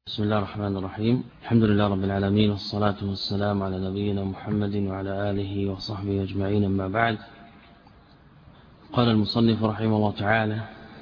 بسم الله الرحمن الرحيم. الحمد لله رب العالمين، والصلاة والسلام على نبينا محمد وعلى آله وصحبه أجمعين، أما بعد. قال المصنف رحمه الله تعالى: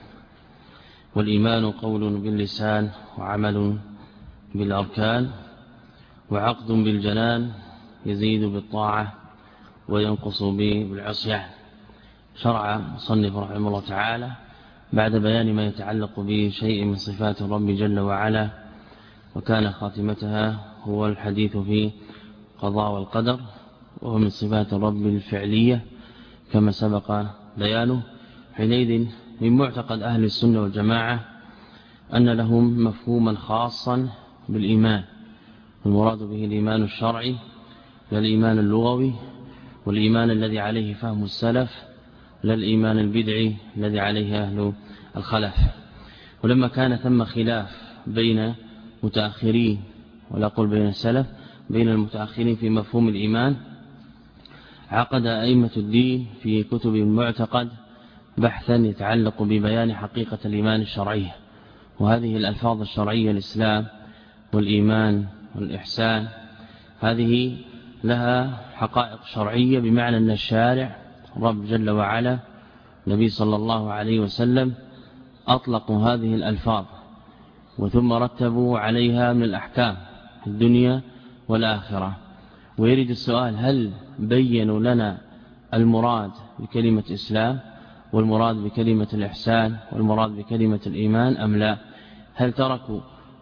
والإيمان قول باللسان وعمل بالأركان وعقد بالجنان، يزيد بالطاعة وينقص بالعصيان. شرع المصنف رحمه الله تعالى بعد بيان ما يتعلق بشيء من صفات الرب جل وعلا، وكان خاتمتها هو الحديث في قضاء والقدر، وهو من صفات الرب الفعلية كما سبق بيانه. حينئذ من معتقد أهل السنة والجماعة أن لهم مفهوما خاصا بالإيمان، المراد به الإيمان الشرعي لا الإيمان اللغوي، والإيمان الذي عليه فهم السلف لا الإيمان البدعي الذي عليه أهل الخلف. ولما كان ثم خلاف بين متأخرين، ولا أقول بين السلف، بين المتأخرين في مفهوم الإيمان، عقد أئمة الدين في كتب المعتقد بحثا يتعلق ببيان حقيقة الإيمان الشرعية. وهذه الألفاظ الشرعية، الإسلام والإيمان والإحسان، هذه لها حقائق شرعية، بمعنى أن الشارع رب جل وعلا النبي صلى الله عليه وسلم أطلقوا هذه الألفاظ، وثم رتبوا عليها من الأحكام في الدنيا والآخرة. ويريد السؤال: هل بينوا لنا المراد بكلمة إسلام، والمراد بكلمة الإحسان، والمراد بكلمة الإيمان أم لا؟ هل تركوا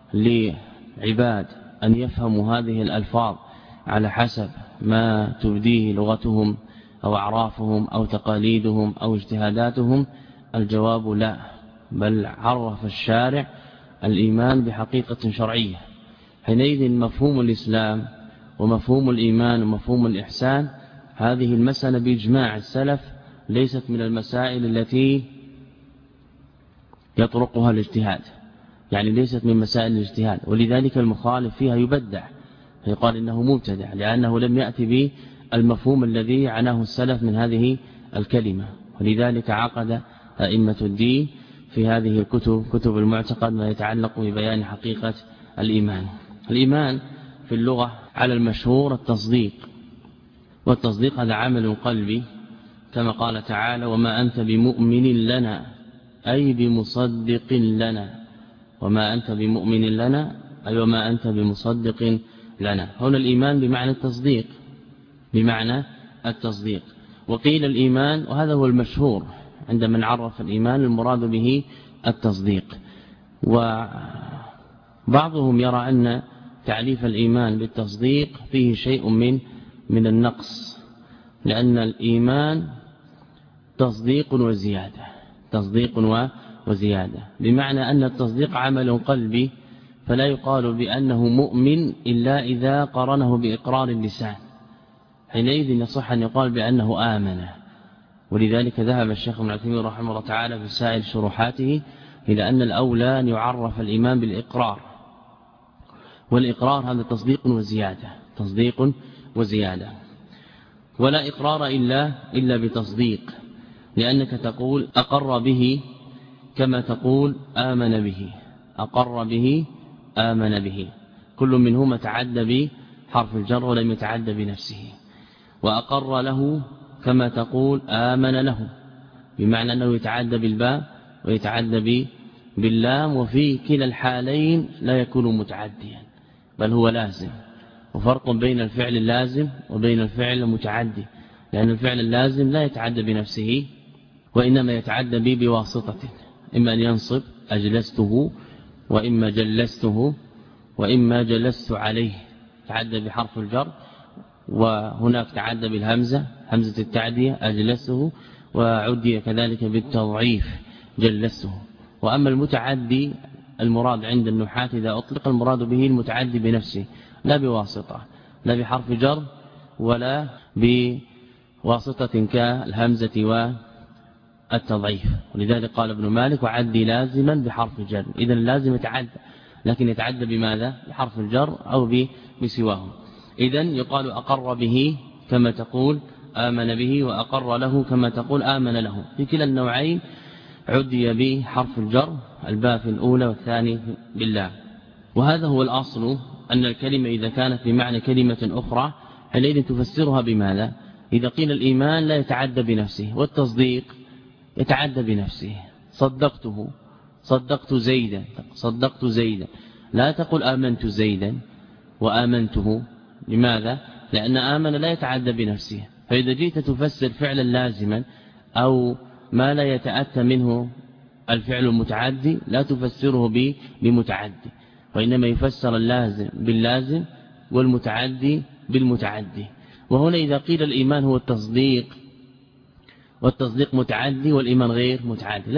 لعباد أن يفهموا هذه الألفاظ على حسب ما تبديه لغتهم أو أعرافهم أو تقاليدهم أو اجتهاداتهم؟ الجواب لا، بل عرف الشارع الإيمان بحقيقة شرعية. حينئذ مفهوم الإسلام ومفهوم الإيمان ومفهوم الإحسان، هذه المسألة بإجماع السلف ليست من المسائل التي يطرقها الاجتهاد، يعني ليست من مسائل الاجتهاد، ولذلك المخالف فيها يبدع، يقال إنه مبتدع، لأنه لم يأتي بالمفهوم الذي عناه السلف من هذه الكلمة. ولذلك عقد أئمة الدين في هذه الكتب، كتب المعتقد، ما يتعلق ببيان حقيقة الإيمان. الإيمان في اللغة على المشهور التصديق، والتصديق هذا عمل قلبي، كما قال تعالى: وما أنت بمؤمن لنا، أي بمصدق لنا. وما أنت بمؤمن لنا أي وما أنت بمصدق لنا. هنا الإيمان بمعنى التصديق، بمعنى التصديق. وقيل الإيمان، وهذا هو المشهور عند من عرف الإيمان، المراد به التصديق. وبعضهم يرى أن تعريف الإيمان بالتصديق فيه شيء من النقص، لأن الإيمان تصديق وزيادة، تصديق وزيادة، بمعنى أن التصديق عمل قلبي، فلا يقال بأنه مؤمن إلا إذا قرنه بإقرار اللسان، حينئذ يصح أن يقال بأنه آمن. ولذلك ذهب الشيخ ابن عثيمين رحمه الله تعالى في سائر شروحاته إلى أن الأولى أن يعرف الإيمان بالإقرار، والإقرار هذا تصديق وزيادة، تصديق وزيادة. ولا إقرار إلا بتصديق، لأنك تقول أقر به كما تقول آمن به، أقر به آمن به، كل منهما تعدى بحرف الجر ولم يتعدى بنفسه. وأقر له كما تقول آمن له، بمعنى أنه يتعدى بالباء ويتعدى باللام، وفي كلا الحالين لا يكون متعديا بل هو لازم. وفرق بين الفعل اللازم وبين الفعل المتعدي، لأن الفعل اللازم لا يتعدى بنفسه، وإنما يتعدى به بواسطة، إما أن ينصب أجلسته، وإما جلسته، وإما جلست عليه، تعدى بحرف الجر. وهناك تعدى بالهمزة، همزة التعدية أجلسه، وعدي كذلك بالتضعيف جلسه. وأما المتعدي المراد عند النحاة إذا أطلق، المراد به المتعدي بنفسه، لا بواسطة، لا بحرف جر ولا بواسطة كالهمزة والتضعيف. ولذلك قال ابن مالك: وعدي لازما بحرف جر. إذن اللازم يتعدى، لكن يتعدى بماذا؟ بحرف الجر أو بسواه. إذن يقال أقر به كما تقول آمن به، وأقر له كما تقول آمن له. في كلا النوعين عدي بحرف الجر، الباء في الأولى والثاني بالله. وهذا هو الأصل أن الكلمة إذا كانت بمعنى كلمة أخرى حينئذ تفسرها بماذا؟ إذا قيل الإيمان لا يتعدى بنفسه، والتصديق يتعدى بنفسه. صدقته، صدقت زيدا، لا تقل آمنت زيدا وآمنته. لماذا؟ لأن آمن لا يتعدى بنفسه، فإذا جئت تفسر فعلا لازما أو ما لا يتأتى منه الفعل المتعدي لا تفسره بمتعدي، وإنما يفسر اللازم باللازم والمتعدي بالمتعدي. وهنا إذا قيل الإيمان هو التصديق والتصديق متعدي والإيمان غير متعدي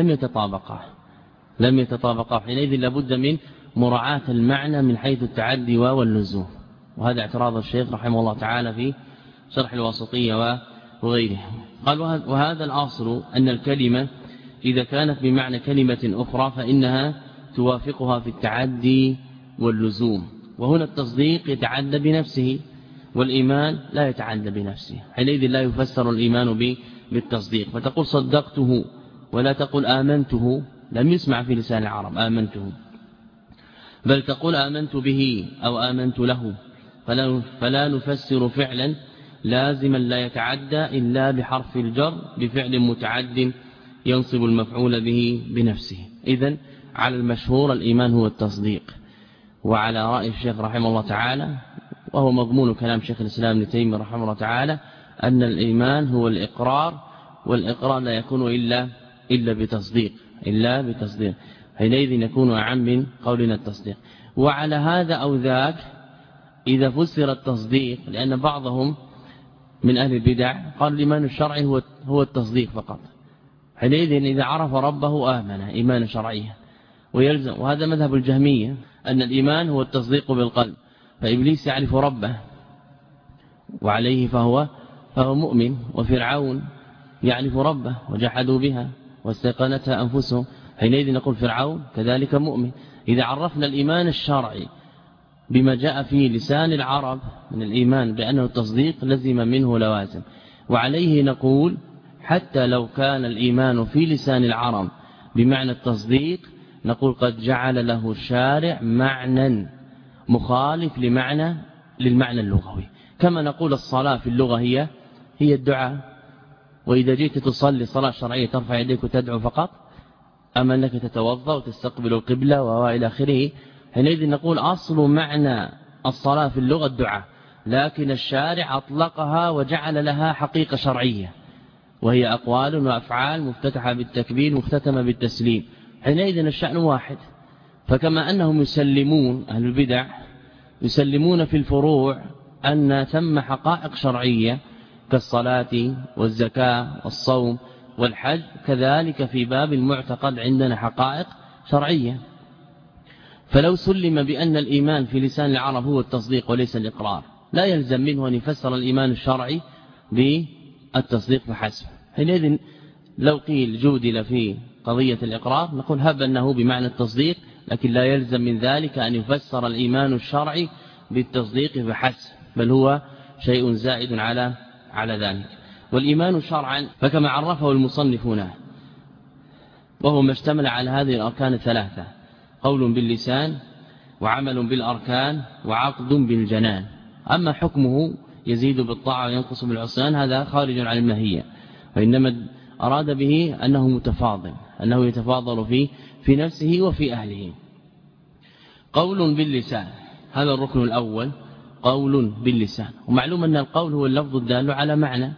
لم يتطابقا، حينئذ لابد من مراعاة المعنى من حيث التعدي واللزوم. وهذا اعتراض الشيخ رحمه الله تعالى في شرح الواسطية وغيره. قال وهذا الأصل أن الكلمة إذا كانت بمعنى كلمة أخرى فإنها توافقها في التعدي واللزوم. وهنا التصديق يتعدى بنفسه والإيمان لا يتعدى بنفسه، حينئذ لا يفسر الإيمان بالتصديق. فتقول صدقته ولا تقول آمنته، لم يسمع في لسان العرب آمنته، بل تقول آمنت به أو آمنت له. فلا نفسر فعلا لازما لا يتعدى إلا بحرف الجر بفعل متعد ينصب المفعول به بنفسه. إذن على المشهور الإيمان هو التصديق، وعلى رأي الشيخ رحمه الله تعالى وهو مضمون كلام شيخ الإسلام ابن تيمية رحمه الله تعالى أن الإيمان هو الإقرار، والإقرار لا يكون إلا بتصديق، حينئذ يكون أعم من قولنا التصديق. وعلى هذا أو ذاك إذا فسر التصديق، لأن بعضهم من أهل البدع قال الإيمان الشرعي هو التصديق فقط، حينئذ إذا عرف ربه آمن إيمان شرعيا ويلزم. وهذا مذهب الجهمية أن الإيمان هو التصديق بالقلب، فإبليس يعرف ربه وعليه فهو مؤمن، وفرعون يعرف ربه وجحدوا بها واستيقنتها أنفسهم، حينئذ نقول فرعون كذلك مؤمن. إذا عرفنا الإيمان الشرعي بما جاء في لسان العرب من الإيمان بأنه التصديق لزم منه لوازم، وعليه نقول حتى لو كان الإيمان في لسان العرب بمعنى التصديق نقول قد جعل له الشارع معنى مخالف للمعنى اللغوي. كما نقول الصلاة في اللغة هي الدعاء، وإذا جئت تصلي صلاة شرعية ترفع يديك وتدعو فقط، أما أنك تتوضأ وتستقبل القبلة وإلى آخره، حينئذ نقول أصل معنى الصلاة في اللغة الدعاء، لكن الشارع أطلقها وجعل لها حقيقة شرعية وهي أقوال وأفعال مفتتحة بالتكبير مختتمة بالتسليم، حينئذ الشأن واحد. فكما أنهم يسلمون أهل البدع يسلمون في الفروع أن ثم حقائق شرعية كالصلاة والزكاة والصوم والحج، كذلك في باب المعتقد عندنا حقائق شرعية. فلو سلم بأن الإيمان في لسان العرب هو التصديق وليس الإقرار لا يلزم منه أن يفسر الإيمان الشرعي بالتصديق فحسب. حينئذ لو قيل جودل في قضية الإقرار نقول هب أنه بمعنى التصديق، لكن لا يلزم من ذلك أن يفسر الإيمان الشرعي بالتصديق فحسب، بل هو شيء زائد على ذلك. والإيمان شرعا فكما عرفه المصنفون وهو ما اشتمل على هذه الأركان الثلاثة: قول باللسان وعمل بالأركان وعقد بالجنان. أما حكمه يزيد بالطاعة وينقص بالعصيان هذا خارج عن الماهية، وإنما أراد به أنه متفاضل، أنه يتفاضل في نفسه وفي أهله. قول باللسان هذا الركن الأول، قول باللسان. ومعلوم أن القول هو اللفظ الدال على معنى،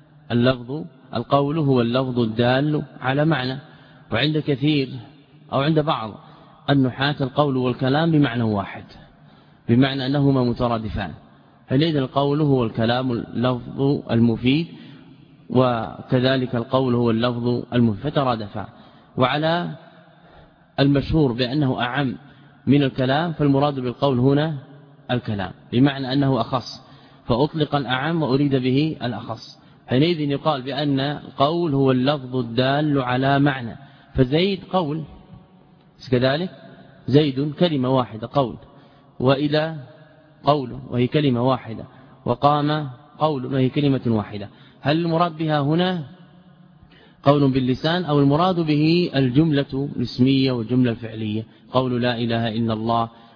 القول هو اللفظ الدال على معنى. وعند كثير أو عند بعض النحاة القول والكلام بمعنى واحد، بمعنى أنهما مترادفان، فلذا القول هو الكلام اللفظ المفيد، وكذلك القول هو اللفظ المفيد فترادفا. وعلى المشهور بأنه أعم من الكلام فالمراد بالقول هنا الكلام، بمعنى أنه أخص، فأطلق الأعم وأريد به الأخص. حينئذ يقال بأن القول هو اللفظ الدال على معنى، فزيد قول كذلك، زيد كلمة واحدة قول، وإلى قول وهي كلمة واحدة، وقام قول وهي كلمة واحدة. هل المراد بها هنا قول باللسان أو المراد به الجملة الاسمية والجملة الفعلية؟ قول لا إله إلا الله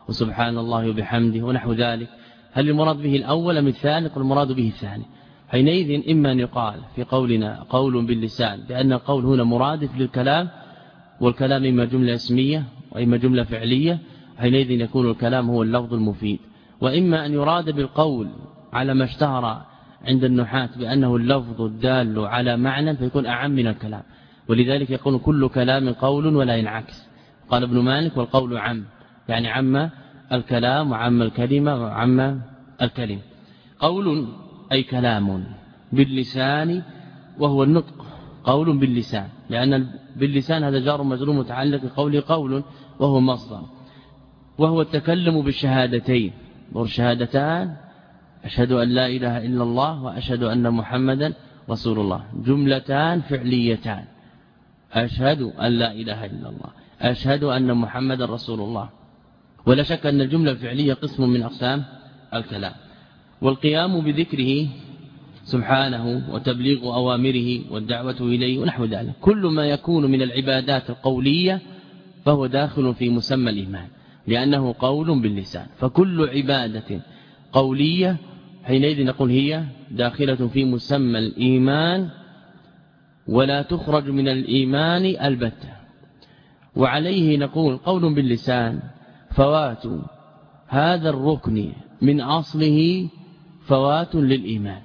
وسبحان الله وبحمده ونحو ذلك، هل المراد به الأول أم الثاني؟ يقول المراد به الثاني. حينئذ إما أن يقال في قولنا قول باللسان بأن القول هنا مرادف للكلام، والكلام إما جملة اسمية وإما جملة فعلية، حينئذ يكون الكلام هو اللفظ المفيد. وإما أن يراد بالقول على ما اشتهر عند النحاة بأنه اللفظ الدال على معنى، فيكون أعم من الكلام، ولذلك يكون كل كلام قول ولا ينعكس. قال ابن مالك والقول عم، يعني عم الكلام وعم الكلمة وعم الكلمة. قول أي كلام باللسان وهو النطق، قول باللسان، لأن باللسان هذا جار مجرور متعلق بقوله قول وهو مصدر، وهو التكلم بالشهادتين، والشهادتان أشهد أن لا إله إلا الله وأشهد أن محمدا رسول الله، جملتان فعليتان، أشهد أن لا إله إلا الله، أشهد أن محمدا رسول الله. ولا شك أن الجملة الفعلية قسم من أقسام الكلام. والقيام بذكره سبحانه وتبليغ أوامره والدعوة إليه ونحو ذلك، كل ما يكون من العبادات القولية فهو داخل في مسمى الإيمان، لأنه قول باللسان، فكل عبادة قولية حينئذ نقول هي داخلة في مسمى الإيمان، ولا تخرج من الإيمان البتة. وعليه نقول قول باللسان فوات هذا الركن من أصله فوات للإيمان،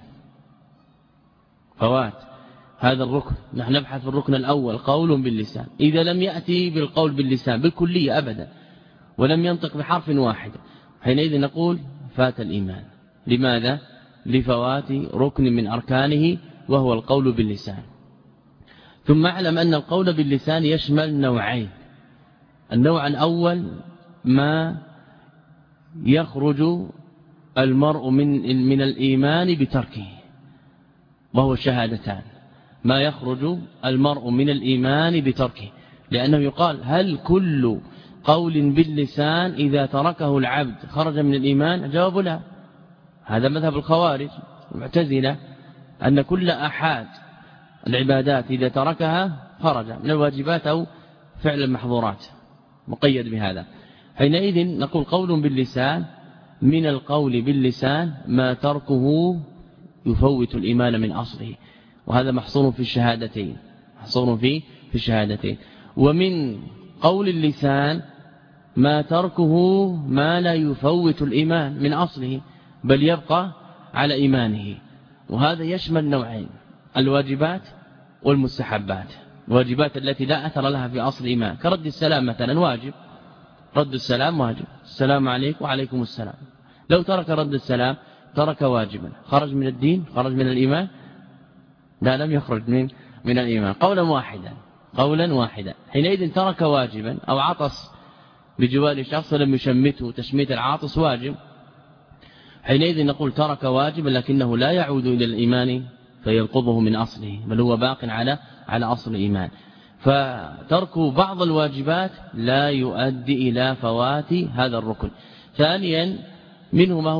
فوات هذا الركن، نحن نبحث في الركن الأول قول باللسان، إذا لم يأتي بالقول باللسان بالكلية أبدا ولم ينطق بحرف واحد، حينئذ نقول فات الإيمان. لماذا؟ لفوات ركن من أركانه وهو القول باللسان. ثم اعلم أن القول باللسان يشمل نوعين. النوع الأول ما يخرج المرء من الإيمان بتركه، وهو الشهادتان، ما يخرج المرء من الإيمان بتركه، لأنه يقال هل كل قول باللسان إذا تركه العبد خرج من الإيمان؟ جواب لا. هذا مذهب الخوارج المعتزلة، أن كل أحد العبادات إذا تركها خرج من الواجبات أو فعل المحظورات، مقيد بهذا. حينئذ نقول قول باللسان، من القول باللسان ما تركه يفوت الإيمان من أصله، وهذا محصور في الشهادتين، محصور في الشهادتين. ومن قول اللسان ما تركه ما لا يفوت الإيمان من أصله، بل يبقى على إيمانه، وهذا يشمل نوعين: الواجبات والمستحبات. الواجبات التي لا أثر لها في أصل الإيمان، كرد السلام مثلا واجب، رد السلام واجب، السلام عليكم وعليكم السلام. لو ترك رد السلام ترك واجبا، خرج من الدين، خرج من الإيمان؟ لا، لم يخرج من الإيمان، قولا واحدا. حينئذ ترك واجبا، أو عطس بجوار شخص لم يشمته تشميت العاطس واجب، حينئذ نقول ترك واجبا لكنه لا يعود إلى الإيمان فينقضه من أصله، بل هو باق على أصل الإيمان. فترك بعض الواجبات لا يؤدي إلى فوات هذا الركن. ثانيا منه ما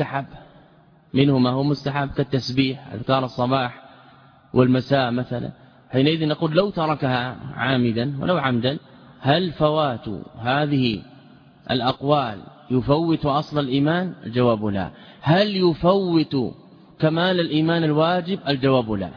هو مستحب كالتسبيح، أذكار الصباح والمساء مثلا، حينئذ نقول لو تركها عامدا ولو عمدا هل فوات هذه الأقوال يفوت أصل الإيمان؟ الجواب لا. هل يفوت كمال الإيمان الواجب؟ الجواب لا.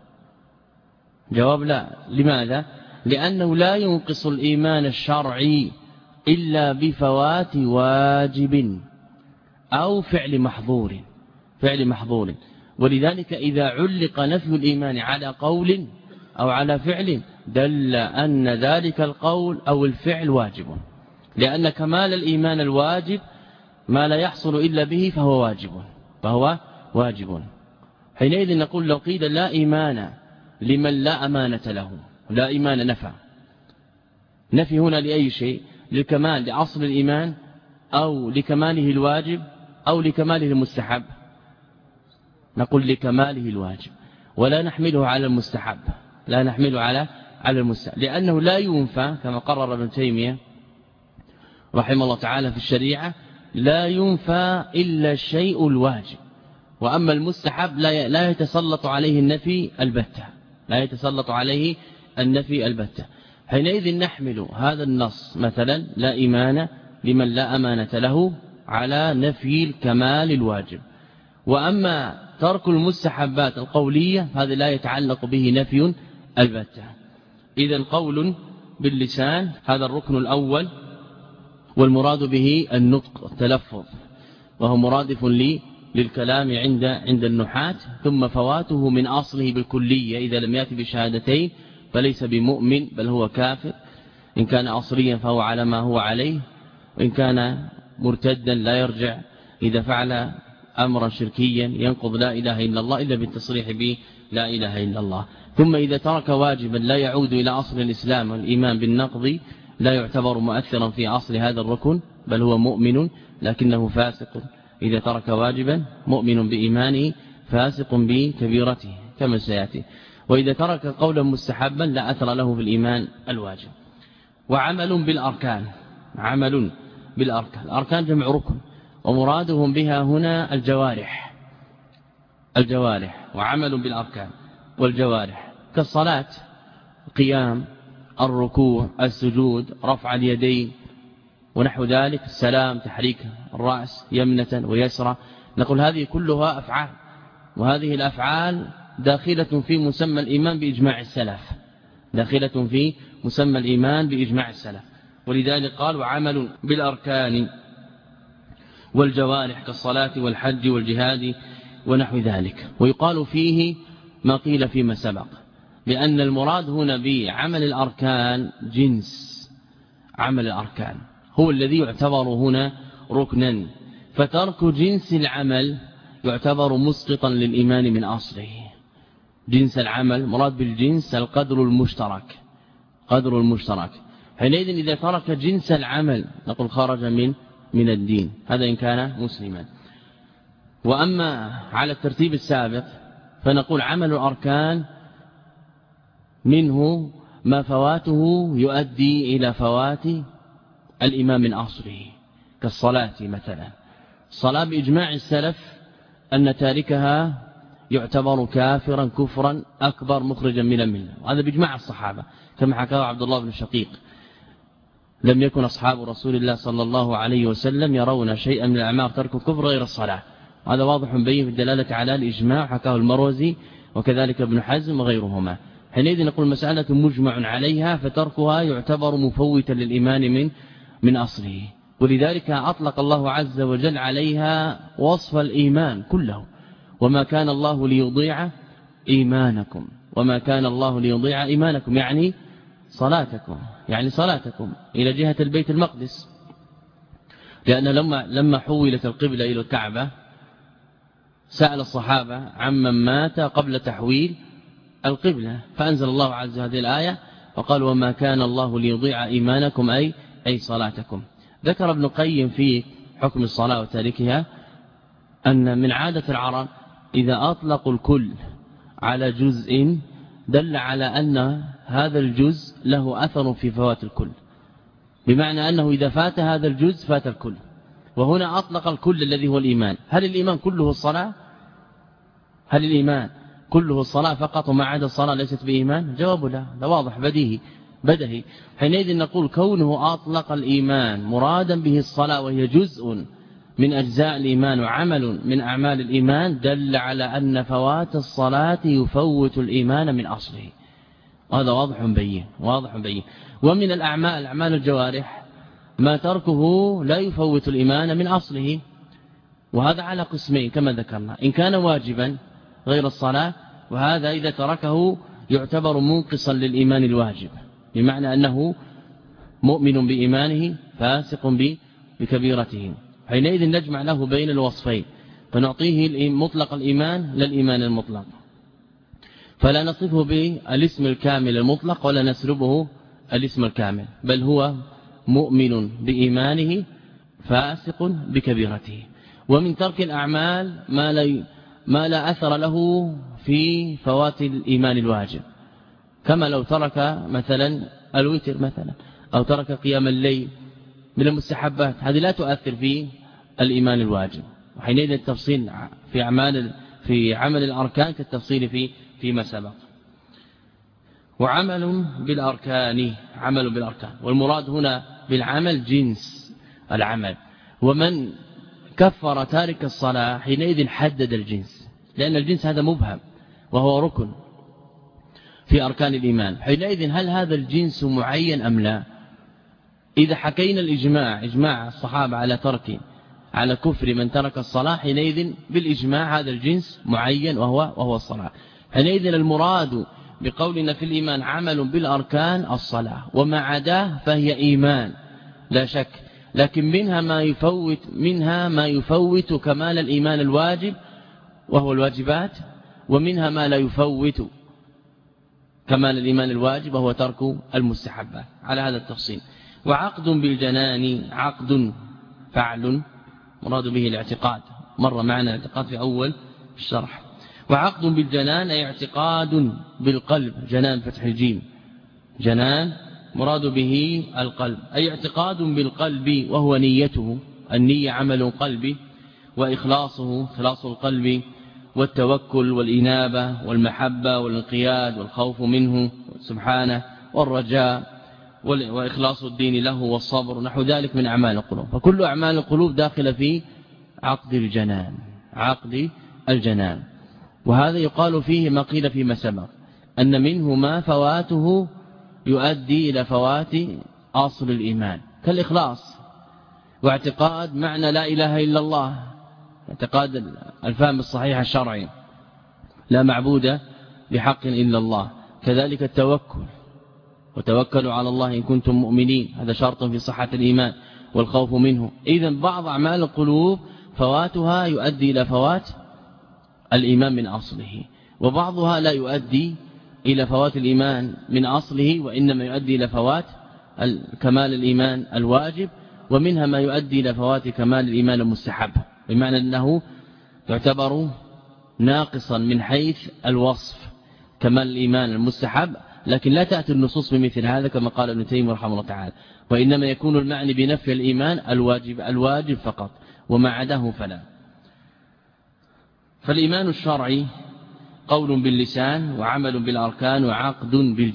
جواب لا. لماذا؟ لأنه لا ينقص الإيمان الشرعي إلا بفوات واجب أو فعل محظور. ولذلك إذا علق نفي الإيمان على قول أو على فعل دل أن ذلك القول أو الفعل واجب، لأن كمال الإيمان الواجب ما لا يحصل إلا به فهو واجب. حينئذ نقول لو قيل لا إيمان لمن لا أمانة له، لا إيمان نفي هنا لأي شيء؟ للكمال، لأصل الإيمان، أو لكماله الواجب، أو لكماله المستحب؟ نقول لكماله الواجب، ولا نحمله على المستحب، لا نحمله على المستحب، لأنه لا ينفى كما قرر ابن تيمية رحمه الله تعالى في الشريعة، لا ينفى إلا الشيء الواجب، وأما المستحب لا يتسلط عليه النفي البتة، حينئذ نحمل هذا النص مثلا لا إيمان لمن لا أمانة له على نفي الكمال الواجب. وأما ترك المستحبات القولية هذا لا يتعلق به نفي البتة. إذن قول باللسان هذا الركن الأول، والمراد به النطق التلفظ، وهو مرادف للكلام عند النحاة. ثم فواته من أصله بالكلية إذا لم يأتي بشهادتين فليس بمؤمن بل هو كافر، إن كان أصليا فهو على ما هو عليه، وإن كان مرتدا لا يرجع إذا فعل أمرا شركيا ينقض لا إله إلا الله إلا بالتصريح به لا إله إلا الله. ثم إذا ترك واجبا لا يعود إلى أصل الإسلام والإيمان بالنقض لا يعتبر مؤثرا في أصل هذا الركن بل هو مؤمن لكنه فاسق. إذا ترك واجبا مؤمن بإيمانه فاسق بكبيرته كما سيأتي. وإذا ترك قولا مستحبا لا أثر له في الإيمان الواجب. وعمل بالأركان، عمل بالأركان، الأركان جمع ركن ومرادهم بها هنا الجوارح وعمل بالأركان والجوارح كالصلاة، القيام، الركوع، السجود، رفع اليدين ونحو ذلك، السلام، تحريك الرأس يمنة ويسرى. نقول هذه كلها أفعال، وهذه الأفعال داخلة في مسمى الإيمان بإجماع السلف، داخلة في مسمى الإيمان بإجماع السلف. ولذلك قال وعمل بالأركان والجوارح كالصلاة والحج والجهاد ونحو ذلك. ويقال فيه ما قيل فيما سبق، لأن المراد هنا بعمل الأركان جنس عمل الأركان هو الذي يعتبر هنا ركنا، فترك جنس العمل يعتبر مسقطا للإيمان من أصله. جنس العمل مراد بالجنس القدر المشترك، قدر المشترك. حينئذ إذا ترك جنس العمل نقول خرج من الدين، هذا إن كان مسلما. وأما على الترتيب السابق فنقول عمل الأركان منه ما فواته يؤدي إلى فوات الإيمان من أصله، كالصلاة مثلا. الصلاة بإجماع السلف أن تاركها يعتبر كافرا كفرا أكبر مخرجا من الملة، وهذا بإجماع الصحابة كما حكاه عبد الله بن شقيق. لم يكن أصحاب رسول الله صلى الله عليه وسلم يرون شيئا من الأعمال ترك الكفر غير الصلاة. هذا واضح بين في الدلالة على الإجماع، حكاه المروزي وكذلك ابن حزم وغيرهما. حينئذ نقول مسألة مجمع عليها فتركها يعتبر مفوتا للإيمان من أصله. ولذلك أطلق الله عز وجل عليها وصف الإيمان كله، وما كان الله ليضيع إيمانكم، وما كان الله ليضيع إيمانكم يعني صلاتكم، يعني صلاتكم إلى جهة البيت المقدس. لأن لما حولت القبلة إلى الكعبة سأل الصحابة عمن مات قبل تحويل القبلة، فأنزل الله عز وجل هذه الآية وقال وما كان الله ليضيع إيمانكم أي صلاتكم. ذكر ابن القيم في حكم الصلاة وتاركها أن من عادة العرب إذا أطلقوا الكل على جزء دل على أن هذا الجزء له أثر في فوات الكل، بمعنى أنه إذا فات هذا الجزء فات الكل. وهنا أطلق الكل الذي هو الإيمان. هل الإيمان كله الصلاة؟ هل الإيمان كله الصلاة فقط وما عدا الصلاة ليست بإيمان؟ جواب لا، ده واضح بدهي. حينئذ نقول كونه أطلق الإيمان مرادا به الصلاة وهي جزء من أجزاء الإيمان وعمل من أعمال الإيمان دل على أن فوات الصلاة يفوت الإيمان من أصله. هذا واضح بين. ومن الأعمال أعمال الجوارح ما تركه لا يفوت الإيمان من أصله، وهذا على قسمين كما ذكرنا، إن كان واجبا غير الصلاة، وهذا إذا تركه يعتبر منقصا للإيمان الواجب، بمعنى أنه مؤمن بإيمانه فاسق بكبيرته. حينئذ نجمع له بين الوصفين فنعطيه مطلق الإيمان للإيمان المطلق، فلا نصفه بالاسم الكامل المطلق ولا نسلبه الاسم الكامل، بل هو مؤمن بإيمانه فاسق بكبيرته. ومن ترك الأعمال ما لا أثر له في فوات الإيمان الواجب، كما لو ترك مثلا الوتر مثلا أو ترك قيام الليل من المستحبات، هذه لا تؤثر في الإيمان الواجب. وحينئذ التفصيل في عمل الأركان كالتفصيل فيما سبق. وعمل بالأركان، عمل بالأركان، والمراد هنا بالعمل جنس العمل. ومن كفر تارك الصلاة حينئذ حدد الجنس، لأن الجنس هذا مبهم وهو ركن في أركان الإيمان. حينئذ هل هذا الجنس معين أم لا؟ إذا حكينا إجماع الصحابة على كفر من ترك الصلاة، حينئذ بالإجماع هذا الجنس معين وهو الصلاة. حينئذ المراد بقولنا في الإيمان عمل بالأركان الصلاة، وما عداه فهي إيمان لا شك، لكن منها ما يفوت كمال الإيمان الواجب وهو الواجبات، ومنها ما لا يفوت كمال الإيمان الواجب وهو ترك المستحبات، على هذا التفصيل. وعقد بالجنان عقد فعل مراد به الاعتقاد، مر معنا الاعتقاد في أول الشرح. وعقد بالجنان أي اعتقاد بالقلب، جنان فتح الجيم، جنان مراد به القلب، أي اعتقاد بالقلب وهو نيته، النية عمل قلبي، وإخلاصه خلاص القلب، والتوكل والإنابة والمحبة والانقياد والخوف منه سبحانه، والرجاء وإخلاص الدين له، والصبر، نحو ذلك من أعمال القلوب. فكل أعمال القلوب داخل في عقد الجنان. وهذا يقال فيه ما قيل فيما سبق، أن منه ما فواته يؤدي إلى فوات أصل الإيمان، كالإخلاص واعتقاد معنى لا إله إلا الله، اعتقاد الفهم الصحيح الشرعي، لا معبود بحق إلا الله. كذلك التوكل، وتوكلوا على الله إن كنتم مؤمنين، هذا شرط في صحة الإيمان، والخوف منه. إذن بعض أعمال القلوب فواتها يؤدي إلى فوات الإيمان من أصله، وبعضها لا يؤدي إلى فوات الإيمان من أصله، وإنما يؤدي إلى فوات كمال الإيمان الواجب، ومنها ما يؤدي إلى فوات كمال الإيمان المستحب، بمعنى أنه يعتبر ناقصا من حيث الوصف كمال الإيمان المستحب، لكن لا تأتي النصوص بمثل هذا كما قال ابن تيمية رحمه الله تعالى، وإنما يكون المعنى بنفي الإيمان الواجب فقط، وما عداه فلا. فالإيمان الشرعي قول باللسان، وعمل بالأركان، وعقد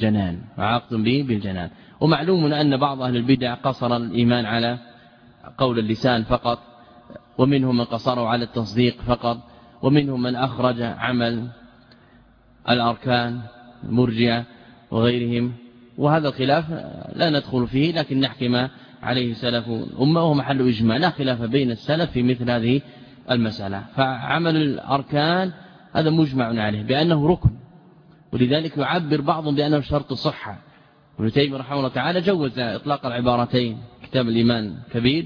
بالجنان. ومعلوم أن بعض أهل البدع قصر الإيمان على قول اللسان فقط، ومنهم من قصره على التصديق فقط، ومنهم من أخرج عمل الأركان، المرجئة وغيرهم. وهذا الخلاف لا ندخل فيه، لكن نحكي ما عليه سلف الأمة، وهو محل إجماع، لا خلاف بين السلف في مثل هذه المسألة. فعمل الأركان هذا مجمع عليه بأنه ركن، ولذلك يعبر بعضهم بأنه شرط صحة. ابن تيمية رحمه الله تعالى جوز إطلاق العبارتين، كتاب الإيمان كبير،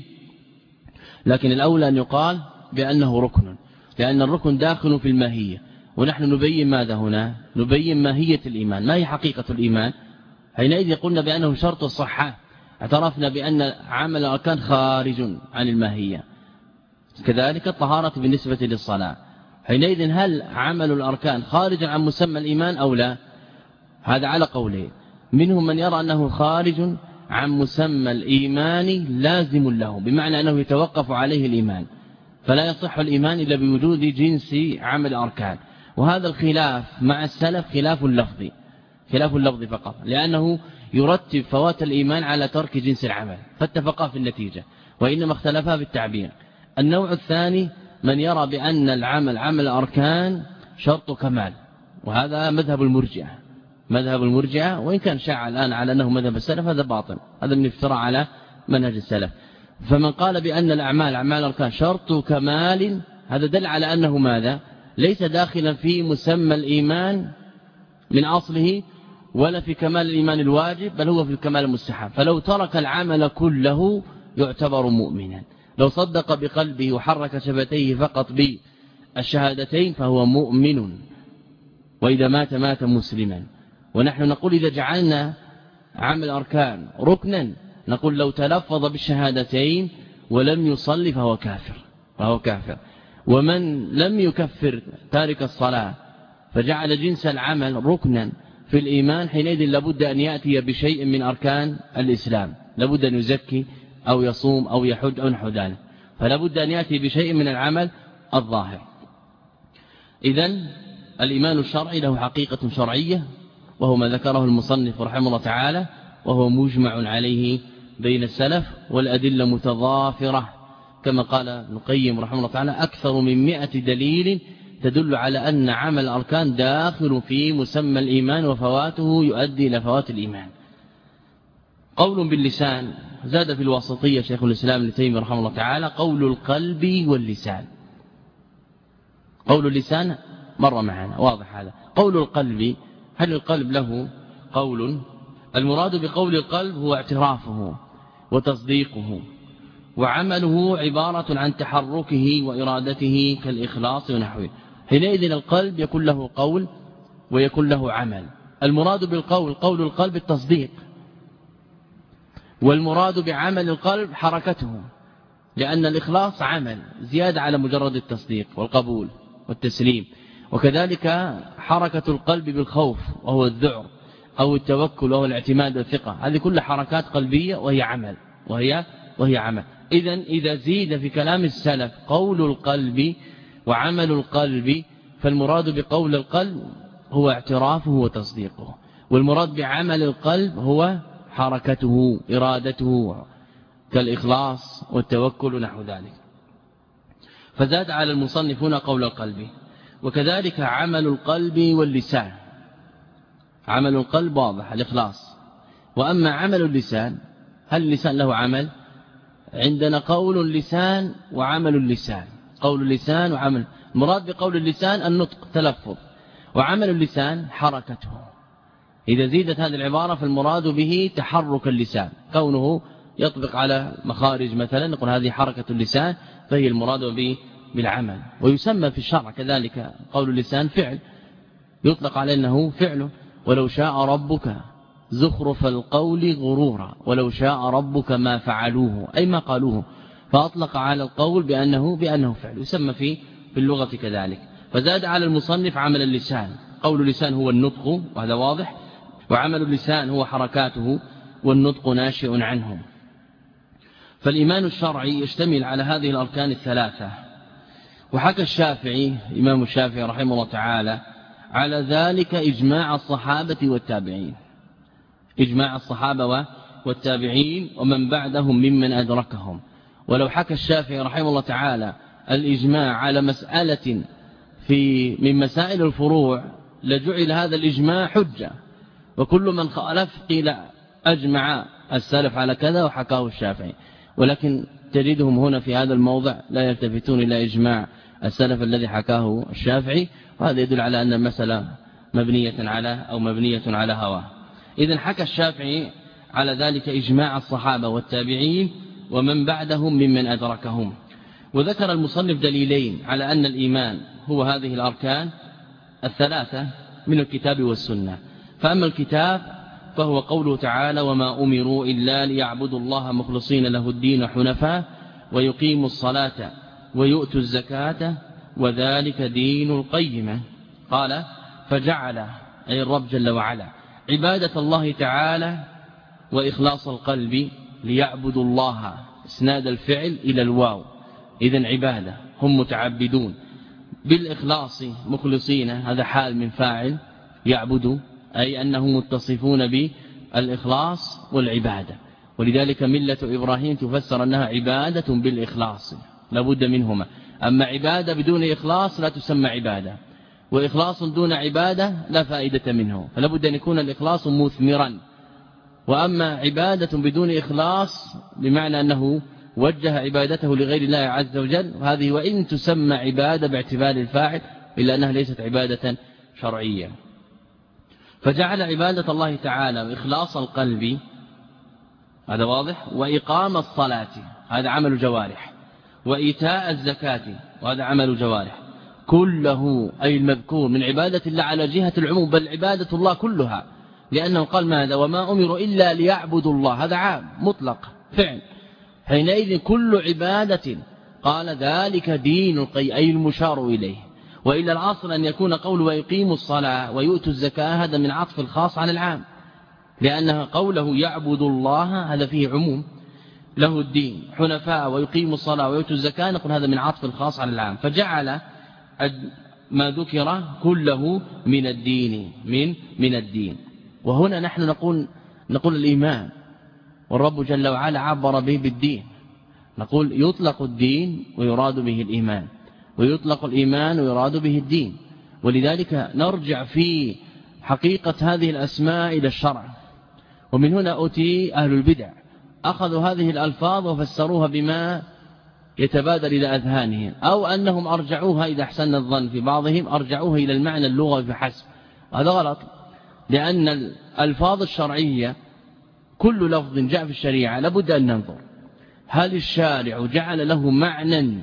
لكن الأولى أن يقال بأنه ركن، لأن الركن داخل في الماهية، ونحن نبين ماذا هنا؟ نبين ماهية الإيمان، ما هي حقيقة الإيمان. حينئذ قلنا بأنه شرط الصحة، اعترفنا بأن عمل الأركان خارج عن الماهية، كذلك الطهارة بالنسبة للصلاة. حينئذ هل عمل الأركان خارج عن مسمى الإيمان أو لا؟ هذا على قولين، منهم من يرى أنه خارج عن مسمى الإيمان لازم له، بمعنى أنه يتوقف عليه الإيمان، فلا يصح الإيمان إلا بوجود جنس عمل الأركان. وهذا الخلاف مع السلف خلاف اللفظ فقط، لأنه يرتب فوات الإيمان على ترك جنس العمل، فاتفقا في النتيجة، وإنما اختلفا في التعبير. النوع الثاني من يرى بأن عمل الأركان شرط كمال، وهذا مذهب المرجئة، وإن كان شاع الآن على أنه مذهب السلف، هذا باطل، هذا من افتراء على منهج السلف. فمن قال بأن أعمال الأركان شرط كمال، هذا دل على أنه ماذا؟ ليس داخلا في مسمى الإيمان من أصله، ولا في كمال الإيمان الواجب، بل هو في الكمال المستحب. فلو ترك العمل كله يعتبر مؤمنا، لو صدق بقلبه وحرك شفتيه فقط بالشهادتين فهو مؤمن، وإذا مات مسلما. ونحن نقول إذا جعلنا عمل الأركان ركنا، نقول لو تلفظ بالشهادتين ولم يصلي فهو كافر. ومن لم يكفر تارك الصلاة فجعل جنس العمل ركنا في الإيمان، حينئذ لابد أن يأتي بشيء من أركان الإسلام، لابد أن يزكي أو يصوم أو يحج أو نحو ذلك، فلابد أن يأتي بشيء من العمل الظاهر. إذن الإيمان الشرعي له حقيقة شرعية، وهو ما ذكره المصنف رحمه الله تعالى، وهو مجمع عليه بين السلف، والأدلة متضافرة كما قال ابن القيم رحمه الله تعالى أكثر من 100 دليل تدل على أن عمل الأركان داخل في مسمى الإيمان، وفواته يؤدي إلى فوات الإيمان. قول باللسان، زاد في الواسطية شيخ الإسلام ابن تيمية رحمه الله تعالى قول القلب واللسان. قول اللسان مر معنا واضح هذا. قول القلب، هل القلب له قول؟ المراد بقول القلب هو اعترافه وتصديقه، وعمله عبارة عن تحركه وإرادته كالإخلاص ونحوه. حينئذ القلب يكون له قول ويكون له عمل. المراد بالقول قول القلب التصديق، والمراد بعمل القلب حركته، لأن الإخلاص عمل زيادة على مجرد التصديق والقبول والتسليم. وكذلك حركة القلب بالخوف وهو الذعر، أو التوكل وهو الاعتماد والثقة، هذه كل حركات قلبية وهي عمل وهي عمل. إذا زيد في كلام السلف قول القلب وعمل القلب، فالمراد بقول القلب هو اعترافه وتصديقه، والمراد بعمل القلب هو حركته إرادته كالإخلاص والتوكل نحو ذلك. فزاد على المصنف هنا قول القلب، وكذلك عمل القلب واللسان. عمل القلب واضح الإخلاص، وأما عمل اللسان، هل اللسان له عمل؟ عندنا قول اللسان وعمل اللسان. قول اللسان وعمل، المراد بقول اللسان النطق تلفظ، وعمل اللسان حركته. إذا زيدت هذه العبارة فالمراد به تحرك اللسان، كونه يطبق على مخارج مثلا، نقول هذه حركة اللسان، فهي المراد به بالعمل. ويسمى في الشرع كذلك قول اللسان فعل، يطلق على أنه فعل. ولو شاء ربك زخرف القول غرورا ولو شاء ربك ما فعلوه، أي ما قالوه، فأطلق على القول بأنه فعل، يسمى في اللغة كذلك. فزاد على المصنف عمل اللسان. قول اللسان هو النطق، وهذا واضح، وعمل اللسان هو حركاته، والنطق ناشئ عنه. فالإيمان الشرعي يشتمل على هذه الأركان الثلاثة. وحكى الشافعي إمام الشافعي رحمه الله تعالى على ذلك إجماع الصحابة والتابعين، إجماع الصحابة والتابعين ومن بعدهم ممن أدركهم. ولو حكى الشافعي رحمه الله تعالى الإجماع على مسألة من مسائل الفروع لجعل هذا الإجماع حجة، وكل من خالف قيل أجمع السلف على كذا وحكاه الشافعي. ولكن تجدهم هنا في هذا الموضع لا يلتفتون إلى إجماع السلف الذي حكاه الشافعي، وهذا يدل على أن المسألة مبنية على هواه. إذن حكى الشافعي على ذلك إجماع الصحابة والتابعين ومن بعدهم ممن أدركهم. وذكر المصنف دليلين على أن الإيمان هو هذه الأركان الثلاثة من الكتاب والسنة. فأما الكتاب فهو قوله تعالى وما أمروا إلا ليعبدوا الله مخلصين له الدين حنفاء ويقيموا الصلاة ويؤتوا الزكاة وذلك دين القيمة. قال فجعل أي الرب جل وعلا عبادة الله تعالى وإخلاص القلب ليعبدوا الله، اسناد الفعل إلى الواو، إذن عبادة هم متعبدون، بالإخلاص مخلصين هذا حال من فاعل يعبدوا، أي أنهم متصفون بالإخلاص والعبادة. ولذلك ملة إبراهيم تفسر أنها عبادة بالإخلاص، لابد منهما. أما عبادة بدون إخلاص لا تسمى عبادة، وإخلاص دون عبادة لا فائدة منه، فلابد أن يكون الإخلاص مثمرا. وأما عبادة بدون إخلاص بمعنى أنه وجه عبادته لغير الله عز وجل، وهذه وإن تسمى عبادة باعتبار الفاعل إلا أنها ليست عبادة شرعية. فجعل عبادة الله تعالى وإخلاص القلب، هذا واضح، وإقام الصلاة هذا عمل جوارح، وإيتاء الزكاة وهذا عمل جوارح، كله أي المذكور من عبادة الله على جهة العموم، بل عبادة الله كلها، لأنه قال ماذا وما أمروا إلا ليعبدوا الله، هذا عام مطلق فعل. حينئذ كل عبادة قال ذلك دين القيم أي المشار إليه. وإلا الأصل أن يكون قول ويقيموا الصلاة ويؤتوا الزكاة هذا من عطف الخاص على العام، لأنها قوله يعبد الله هذا فيه عموم، له الدين حنفاء ويقيموا الصلاة ويؤتوا الزكاة، نقول هذا من عطف الخاص على العام، فجعل ما ذكر كله من الدين من الدين. وهنا نحن نقول الإيمان والرب جل وعلا عبر به بالدين. نقول يطلق الدين ويراد به الإيمان، ويطلق الإيمان ويراد به الدين. ولذلك نرجع في حقيقة هذه الأسماء إلى الشرع. ومن هنا أتي أهل البدع أخذوا هذه الألفاظ وفسروها بما يتبادر إلى أذهانهم، أو أنهم أرجعوها إذا أحسن الظن في بعضهم أرجعوها إلى المعنى اللغوي فحسب. هذا غلط، لأن الألفاظ الشرعية كل لفظ جاء في الشريعة لابد أن ننظر هل الشارع جعل له معنى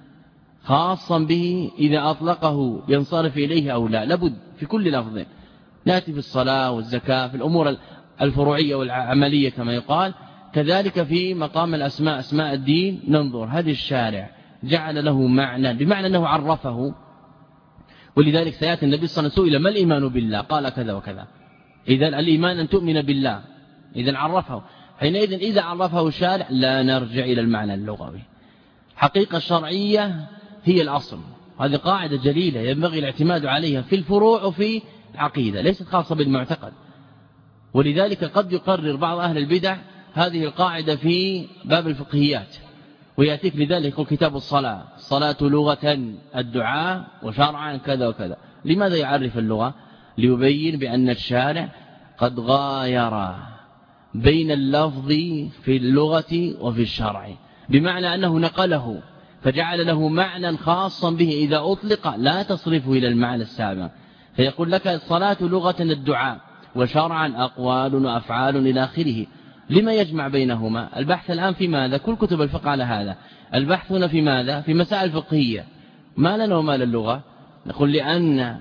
خاصا به إذا أطلقه ينصرف إليه أو لا. لابد في كل لفظ. نأتي في الصلاة والزكاة في الأمور الفروعية والعملية كما يقال، كذلك في مقام الأسماء أسماء الدين ننظر هل الشارع جعل له معنى بمعنى أنه عرفه. ولذلك سيأتي النبي صلى الله عليه وسلم سئل ما الإيمان بالله قال كذا وكذا. إذن الإيمان أن تؤمن بالله، إذن عرفه. حينئذ إذا عرفه الشارع لا نرجع إلى المعنى اللغوي. حقيقة الشرعية هي الأصل. هذه قاعدة جليلة ينبغي الاعتماد عليها في الفروع وفي العقيدة، ليست خاصة بالمعتقد. ولذلك قد يقرر بعض أهل البدع هذه القاعدة في باب الفقهيات، ويأتيك لذلك يقول كتاب الصلاة لغة الدعاء وشرعا كذا وكذا. لماذا يعرف اللغة؟ ليبين بأن الشارع قد غاير بين اللفظ في اللغة وفي الشرع، بمعنى أنه نقله فجعل له معنى خاصا به إذا أطلق لا تصرفه إلى المعنى السابق. فيقول لك الصلاة لغة الدعاء وشرعا أقوال وأفعال إلى آخره. لما يجمع بينهما؟ البحث الآن في ماذا؟ كل كتب الفقه على هذا. البحث هنا في ماذا؟ في مسائل فقهية. ما لنا وما للغة؟ نقول لأن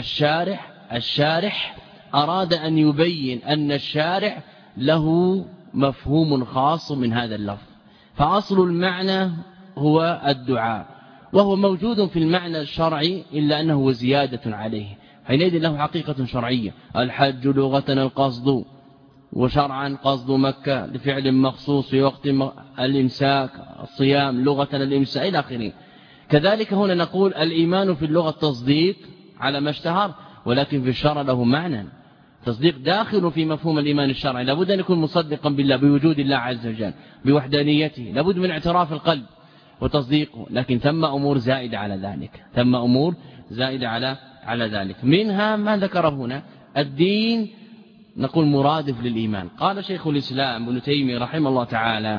الشارح أراد أن يبين أن الشارع له مفهوم خاص من هذا اللفظ، فأصل المعنى هو الدعاء، وهو موجود في المعنى الشرعي إلا أنه زيادة عليه. حينئذ له حقيقة شرعية. الحج لغة القصد، وشرعا قصد مكة لفعل مخصوص في وقت الإمساك، الصيام لغة الإمساك إلى آخره. كذلك هنا نقول الإيمان في اللغة التصديق على ما اشتهر، ولكن في الشرع له معنى. تصديق داخل في مفهوم الإيمان الشرعي، لابد أن يكون مصدقا بالله بوجود الله عز وجل بوحدانيته، لابد من اعتراف القلب وتصديقه. لكن ثم أمور زائدة على ذلك، ثم أمور زائدة على ذلك. منها ما ذكره هنا الدين، نقول مرادف للإيمان. قال شيخ الإسلام ابن تيمية رحمه الله تعالى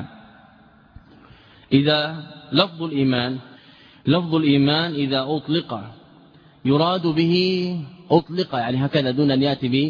إذا لفظ الإيمان إذا أطلق يراد به أطلق، يعني هكذا دون أن يأتي به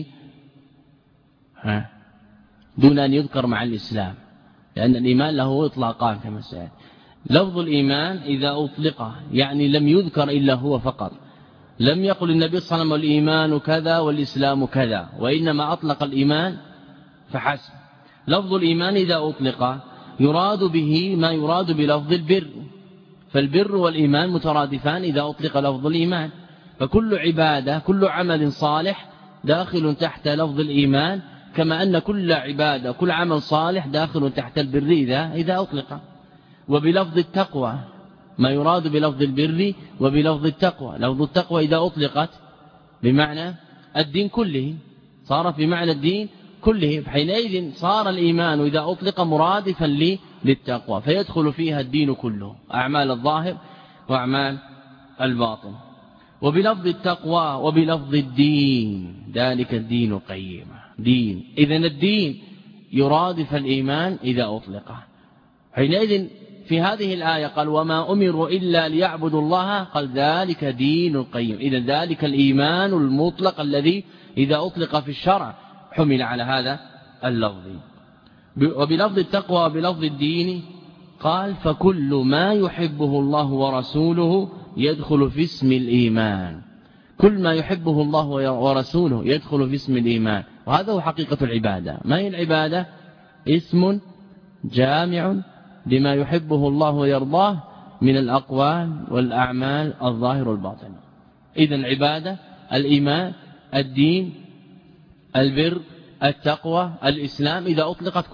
دون أن يذكر مع الإسلام، لأن الإيمان له إطلاقان كما سيأتي. لفظ الإيمان إذا أطلق يعني لم يذكر إلا هو فقط، لم يقل النبي صلى الله عليه وسلم الإيمان كذا والإسلام كذا، وإنما أطلق الإيمان فحسب. لفظ الإيمان إذا أطلق يراد به ما يراد بلفظ البر، فالبر والإيمان مترادفان إذا أطلق لفظ الإيمان. فكل عبادة كل عمل صالح داخل تحت لفظ الإيمان، كما أن كل عبادة كل عمل صالح داخل تحت البر إذا أطلق. وبلفظ التقوى ما يراد بلفظ البر وبلفظ التقوى. لفظ التقوى إذا أطلقت بمعنى الدين كله، صارت بمعنى الدين كله. حينئذ صار الإيمان إذا أطلق مرادفا للتقوى، فيدخل فيها الدين كله، أعمال الظاهر وأعمال الباطن. وبلفظ التقوى وبلفظ الدين ذلك الدين قيمة دين. إذن الدين يرادف الإيمان إذا أطلق. حينئذ في هذه الآية قال وما أمروا إلا ليعبدوا الله، قال ذلك دين قيم. إذن ذلك الإيمان المطلق الذي إذا أطلق في الشرع حمل على هذا اللفظ. وبلفظ التقوى وبلفظ الدين قال فكل ما يحبه الله ورسوله يدخل في اسم الإيمان. كل ما يحبه الله ورسوله يدخل في اسم الإيمان، وهذا هو حقيقة العبادة. ما هي العبادة؟ اسم جامع لما يحبه الله ويرضاه من الأقوال والأعمال الظاهر والباطن. إذن عبادة الإيمان الدين البر التقوى الإسلام إذا أطلقت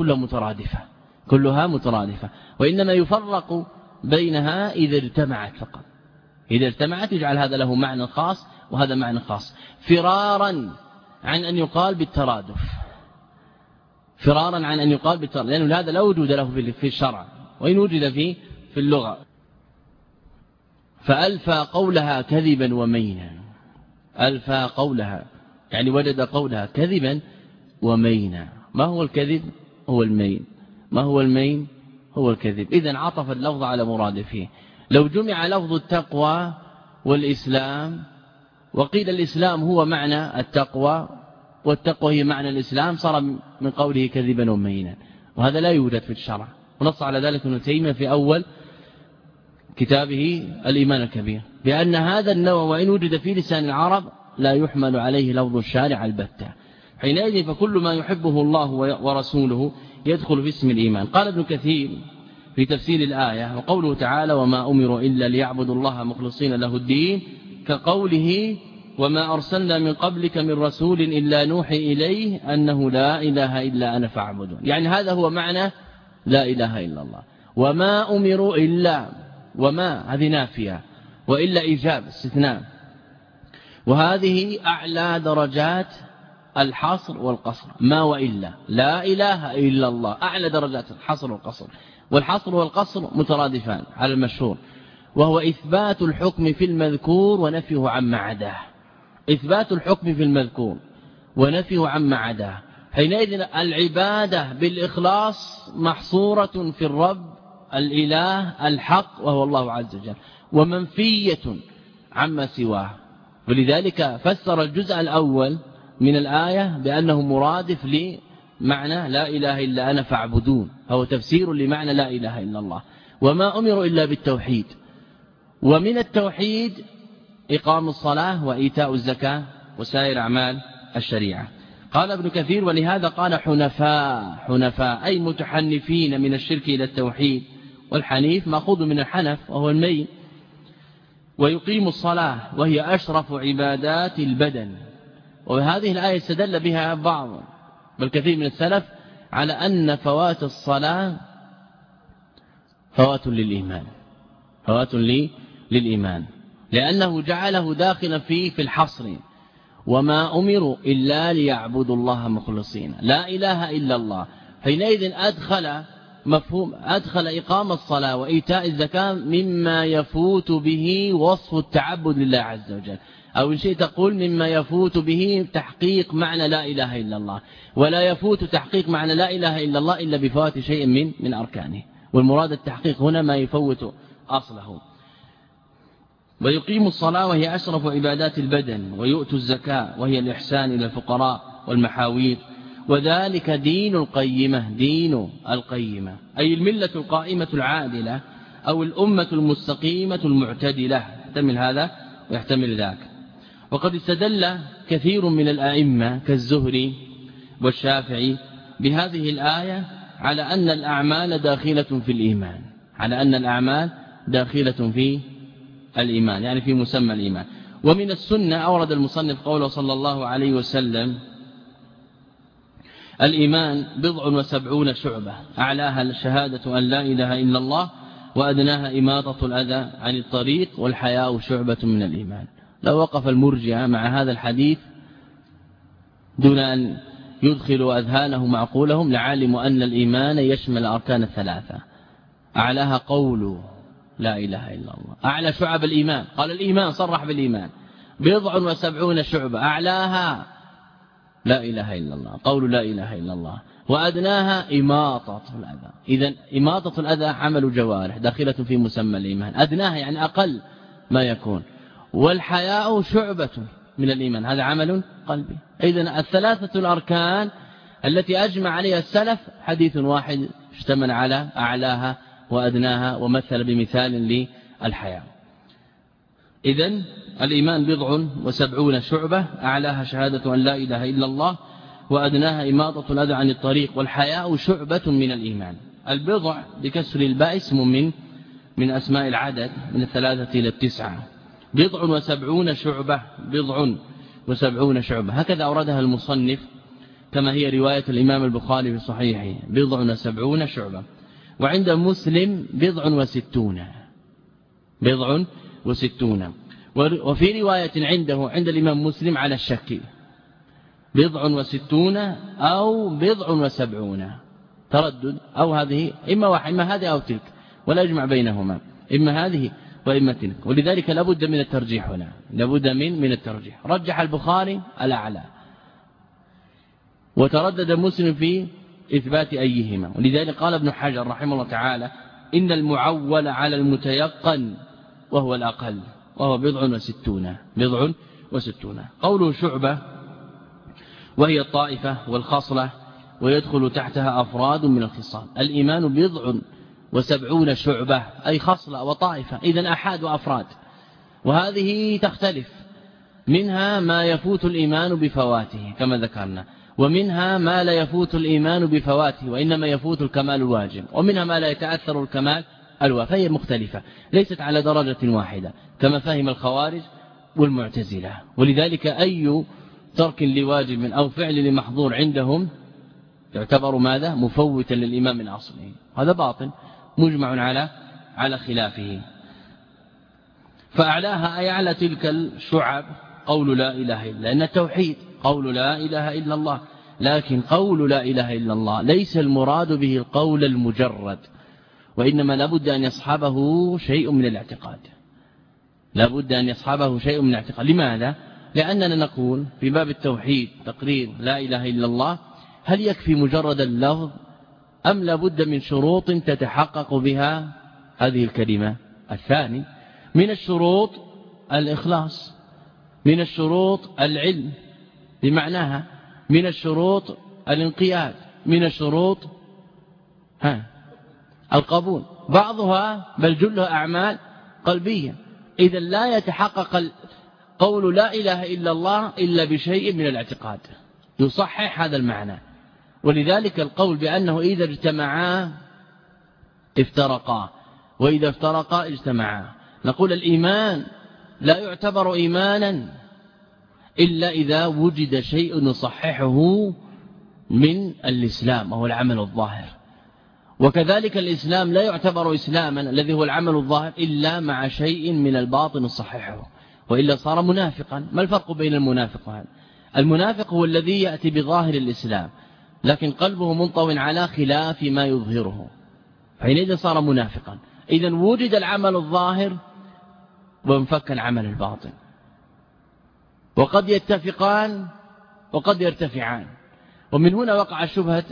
كلها مترادفة، وإنما يفرق بينها إذا اجتمعت فقط. إذا اجتمعت يجعل هذا له معنى خاص وهذا معنى خاص، فرارا عن أن يقال بالترادف، فرارا عن أن يقال بالترك، لأنه هذا لا وجود له في الشرع، وإن وجد في اللغة. فألفى قولها كذبا ومينا، ألفى قولها يعني وجد قولها كذبا ومينا. ما هو الكذب؟ هو المين. ما هو المين؟ هو الكذب. إذن عطف اللفظ على مرادفه. لو جمع لفظ التقوى والإسلام وقيل الإسلام هو معنى التقوى والتقوى هي معنى الإسلام، صار من قوله كذبا ومينا، وهذا لا يوجد في الشرع. ونص على ذلك ابن تيمية في أول كتابه الإيمان الكبير، بأن هذا النوع وإن وجد في لسان العرب لا يحمل عليه لفظ الشارع البتة. حينئذ فكل ما يحبه الله ورسوله يدخل في اسم الإيمان. قال ابن كثير في تفسير الآية: وقوله تعالى وما أمروا إلا ليعبدوا الله مخلصين له الدين، كقوله وما أرسلنا من قبلك من رسول إلا نوحي إليه أنه لا إله إلا أنا فاعبدون. يعني هذا هو معنى لا إله إلا الله. وما أمروا إلا، وما هذه نافية، وإلا إيجاب استثناء، وهذه أعلى درجات الحصر والقصر. ما وإلا، لا إله إلا الله أعلى درجات الحصر والقصر، والحصر والقصر مترادفان على المشهور، وهو إثبات الحكم في المذكور ونفيه عما عداه. إثبات الحكم في المذكور ونفيه عما عداه. حينئذ العبادة بالإخلاص محصورة في الرب الإله الحق وهو الله عز وجل، ومنفية عما سواه. ولذلك فسر الجزء الأول من الآية بأنه مرادف لمعنى لا إله إلا أنا فاعبدون، هو تفسير لمعنى لا إله إلا الله. وما أمروا إلا بالتوحيد، ومن التوحيد إقام الصلاة وإيتاء الزكاة وسائر أعمال الشريعة. قال ابن كثير ولهذا قال حنفاء أي متحنفين من الشرك إلى التوحيد، والحنيف مأخوذ من الحنف وهو الميل. ويقيم الصلاة وهي أشرف عبادات البدن. وهذه الآية استدل بها بعض بل كثير من السلف على أن فوات الصلاة فوات للإيمان، فوات للإيمان، لأنه جعله داخلا في الحصر. وما أمروا إلا ليعبدوا الله مخلصين، لا إله إلا الله. حينئذ أدخل إقام الصلاة وإيتاء الزكاة مما يفوت به وصف التعبد لله عز وجل، أو إن شئت تقول مما يفوت به تحقيق معنى لا إله إلا الله. ولا يفوت تحقيق معنى لا إله إلا الله إلا بفوات شيء من أركانه، والمراد التحقيق هنا ما يفوت أصله. ويقيم الصلاة وهي أشرف عبادات البدن، ويؤتوا الزكاة وهي الإحسان إلى الفقراء والمحاوير، وذلك دين القيمة، دين القيمة أي الملة القائمة العادلة، أو الأمة المستقيمة المعتدلة، يحتمل هذا ويحتمل ذاك. وقد استدل كثير من الأئمة كالزهري والشافعي بهذه الآية على أن الأعمال داخلة في الإيمان، على أن الأعمال داخلة في الإيمان، يعني في مسمى الإيمان. ومن السنة أورد المصنف قوله صلى الله عليه وسلم: الإيمان 70 شعبة، أعلاها الشهادة أن لا إله إلا الله، وأدناها إماطة الأذى عن الطريق، والحياء شعبة من الإيمان. لو وقف المرجئة مع هذا الحديث دون أن يدخلوا أذهانهم معقولهم لعلموا أن الإيمان يشمل أركان الثلاثة. أعلاها قول لا إله إلا الله، أعلى شعب الإيمان، قال الإيمان صرح بالإيمان 70 شعبة، أعلاها لا إله إلا الله، قول لا إله إلا الله، وأدناها إماطة الأذى. إذن إماطة الأذى عمل جوارح داخلة في مسمى الإيمان، أدناها يعني أقل ما يكون. والحياء شعبة من الإيمان، هذا عمل قلبي. إذن الثلاثة الأركان التي أجمع عليها السلف حديث واحد اشتمل على أعلاها وأدناها، ومثل بمثال للحياء. إذن الإيمان 70 شعبة، أعلاها شهادة أن لا إله إلا الله، وأدناها إماطة الأذى عن الطريق، والحياء شعبة من الإيمان. البضع بكسر الباء اسم من أسماء العدد من 3 إلى 9. 70 شعبة، 70 شعبة، هكذا أوردها المصنف كما هي رواية الإمام البخاري في صحيحه، 70 شعبة. وعند مسلم 60. وفي رواية عند الإمام مسلم على الشك، 60 أو 70 تردد، أو هذه إما واحد إما هذه أو تلك، ولا يجمع بينهما، إما هذه وإما تلك. ولذلك لابد من الترجيح هنا، لابد من الترجيح. رجح البخاري الأعلى وتردد مسلم في إثبات أيهما. ولذلك قال ابن حجر رحمه الله تعالى: إن المعول على المتيقن وهو الأقل، وهو 60. قوله شعبة وهي الطائفة والخصلة، ويدخل تحتها أفراد من الخصال. الإيمان 70 شعبة، أي خصلة وطائفة، إذن أحاد وأفراد، وهذه تختلف، منها ما يفوت الإيمان بفواته كما ذكرنا، ومنها ما لا يفوت الإيمان بفواته وإنما يفوت الكمال الواجب، ومنها ما لا يتأثر الكمال الواجب، فهي مختلفة ليست على درجة واحدة كما فهم الخوارج والمعتزلة. ولذلك أي ترك لواجب أو فعل لمحظور عندهم يعتبر ماذا؟ مفوتا للإيمان من أصله، هذا باطل مجمع على خلافه. فأعلاها أي أعلى تلك الشعب قول لا إله إلا، لأن التوحيد قول لا إله إلا الله، لكن قول لا إله إلا الله ليس المراد به القول المجرد، وإنما لابد أن يصحبه شيء من الاعتقاد، لابد أن يصحبه شيء من الاعتقاد. لماذا؟ لأننا نقول في باب التوحيد تقرير لا إله إلا الله، هل يكفي مجرد اللفظ أم لابد من شروط تتحقق بها هذه الكلمة؟ الثاني من الشروط الإخلاص، من الشروط العلم بمعناها، من الشروط الانقياد، من الشروط القبول، بعضها بل جلها أعمال قلبية. إذا لا يتحقق قول لا إله إلا الله إلا بشيء من الاعتقاد يصحح هذا المعنى. ولذلك القول بأنه إذا اجتمعا افترقا وإذا افترقا اجتمعا، نقول الإيمان لا يعتبر إيمانا إلا إذا وجد شيء يصححه من الإسلام وهو العمل الظاهر، وكذلك الإسلام لا يعتبر إسلاما الذي هو العمل الظاهر إلا مع شيء من الباطن يصححه، وإلا صار منافقا. ما الفرق بين المنافق وهذا؟ المنافق هو الذي يأتي بظاهر الإسلام لكن قلبه منطو على خلاف ما يظهره، حينئذ صار منافقا. إذن وجد العمل الظاهر وانفك العمل الباطن، وقد يتفقان وقد يرتفعان. ومن هنا وقع شبهة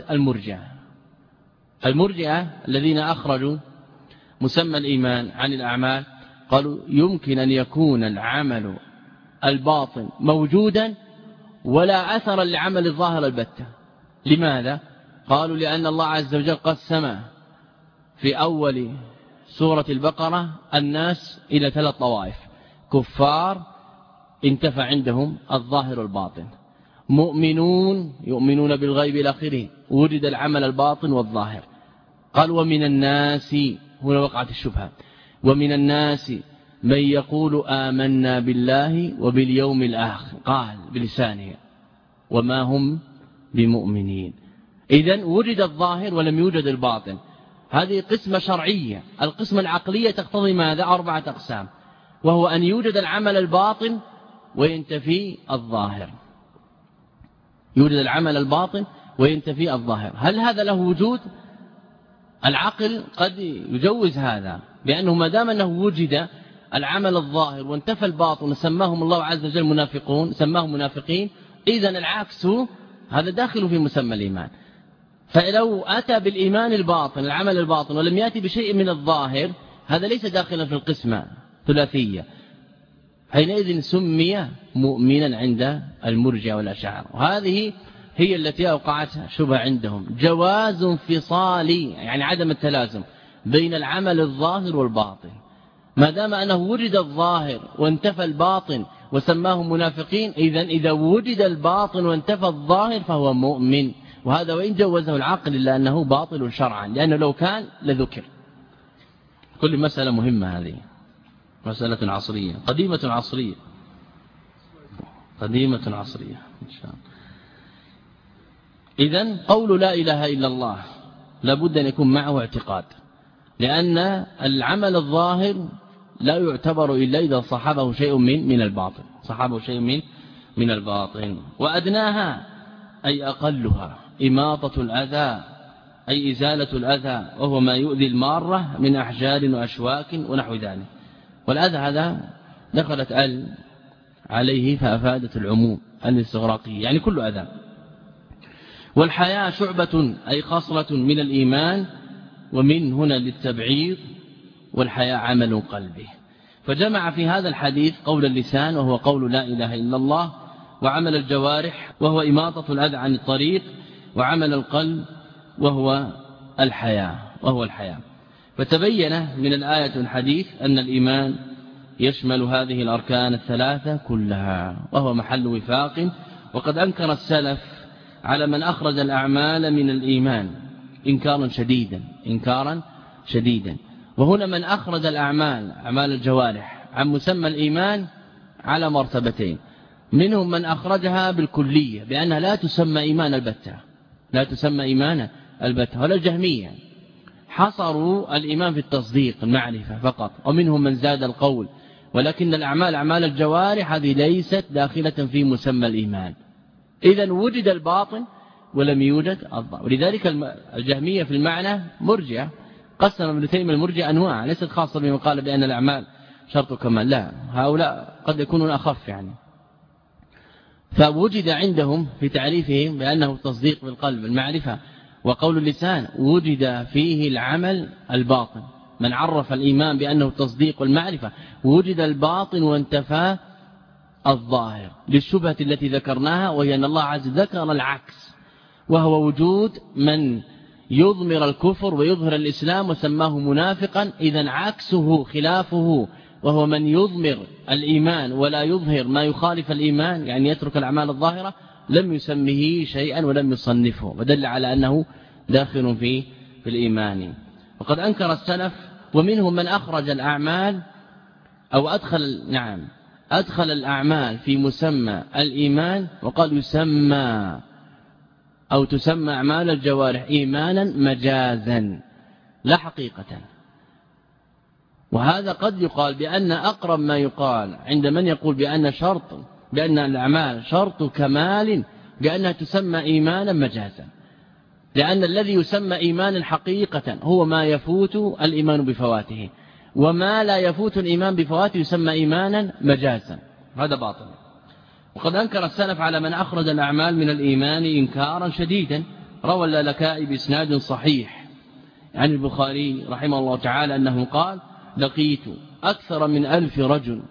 المرجئة الذين أخرجوا مسمى الإيمان عن الأعمال، قالوا يمكن أن يكون العمل الباطن موجودا ولا أثر لعمل الظاهر البتة. لماذا؟ قالوا لأن الله عز وجل قسم في أول سورة البقرة الناس إلى 3 طوائف: كفار انتفى عندهم الظاهر والباطن، مؤمنون يؤمنون بالغيب إلى آخره وجد العمل الباطن والظاهر. قال ومن الناس، هنا وقعت الشبهة، ومن الناس من يقول آمنا بالله وباليوم الآخر، قال بلسانه وما هم بمؤمنين. إذن وجد الظاهر ولم يوجد الباطن، هذه قسمة شرعية. القسمة العقلية تقتضي ماذا؟ 4 أقسام، وهو أن يوجد العمل الباطن وينتفي الظاهر، يوجد العمل الباطن وينتفي الظاهر. هل هذا له وجود؟ العقل قد يجوز هذا، بأنه ما دام أنه وجد العمل الظاهر وانتفى الباطن سماهم الله عز وجل منافقون، سماهم منافقين، إذن العكس هذا داخل في مسمى الإيمان. فلو أتى بالإيمان الباطن العمل الباطن ولم يأتي بشيء من الظاهر، هذا ليس داخلا في القسمة ثلاثية، حينئذ سمي مؤمنا عند المرجئة والأشاعرة. وهذه هي التي أوقعت شبهة عندهم، جواز انفصالي يعني عدم التلازم بين العمل الظاهر والباطن. ما دام أنه وجد الظاهر وانتفى الباطن وسماه منافقين، إذا وجد الباطن وانتفى الظاهر فهو مؤمن. وهذا وإن جوزه العقل إلا أنه باطل شرعا، لأنه لو كان لذكر. كل مسألة مهمة، هذه مسألة عصرية قديمة عصرية إن شاء الله. إذن قول لا إله إلا الله لابد أن يكون معه اعتقاد، لأن العمل الظاهر لا يعتبر إلا إذا صحبه شيء من الباطن، صحبه شيء من الباطن. وأدناها أي أقلها، إماطة الأذى أي إزالة الأذى، وهو ما يؤذي المارة من أحجار وأشواك ونحو ذلك. والأذى هذا دخلت عليه فأفادت العموم الاستغراقي، يعني كل أذى. والحياء شعبة أي خصلة من الإيمان، ومن هنا للتبعيض، والحياء عمل قلبه. فجمع في هذا الحديث قول اللسان وهو قول لا إله إلا الله، وعمل الجوارح وهو إماطة الأذى عن الطريق، وعمل القلب وهو الحياء. فتبين من الآية والحديث أن الإيمان يشمل هذه الأركان الثلاثة كلها، وهو محل وفاق. وقد أنكر السلف على من أخرج الأعمال من الإيمان إنكارا شديدا. وهنا من أخرج أعمال الجوارح عن مسمى الإيمان على مرتبتين، منهم من أخرجها بالكلية بأنها لا تسمى إيمان البتة، ولا الجهمية حصروا الإيمان في التصديق المعرفة فقط، ومنهم من زاد القول، ولكن أعمال الجوارح هذه ليست داخلة في مسمى الإيمان. إذن وجد الباطن ولم يوجد الظاهر. ولذلك الجهمية في المعنى مرجئة، قسم ابن تيمية المرجئة أنواع ليست خاصة بمن قال بأن الأعمال شرط كمال، لا، هؤلاء قد يكونون أخف يعني. فوجد عندهم في تعريفهم بأنه تصديق بالقلب المعرفة وقول اللسان، وجد فيه العمل الباطن. من عرف الإيمان بأنه تصديق والمعرفة وجد الباطن وانتفى الظاهر، للشبهة التي ذكرناها، وهي أن الله عز ذكر العكس، وهو وجود من يضمر الكفر ويظهر الإسلام وسماه منافقا. إذن عكسه خلافه، وهو من يضمر الإيمان ولا يظهر ما يخالف الإيمان، يعني يترك الأعمال الظاهرة، لم يسمه شيئا ولم يصنفه، ودل على أنه داخل في الإيمان. وقد أنكر السلف، ومنهم من أخرج الأعمال أو أدخل الأعمال في مسمى الإيمان، وقال يسمى أو تسمى أعمال الجوارح إيمانا مجازا لا حقيقة. وهذا قد يقال بأن أقرب ما يقال عند من يقول بأن الأعمال شرط كمال بأنها تسمى إيمانا مجازا، لأن الذي يسمى إيمانا حقيقة هو ما يفوت الإيمان بفواته، وما لا يفوت الإيمان بفواته يسمى إيمانا مجازا، هذا باطل. وقد أنكر السلف على من أخرج الأعمال من الإيمان إنكارا شديدا. روى اللالكائي بإسناد صحيح عن البخاري رحمه الله تعالى أنه قال: لقيت أكثر من 1000 رجل،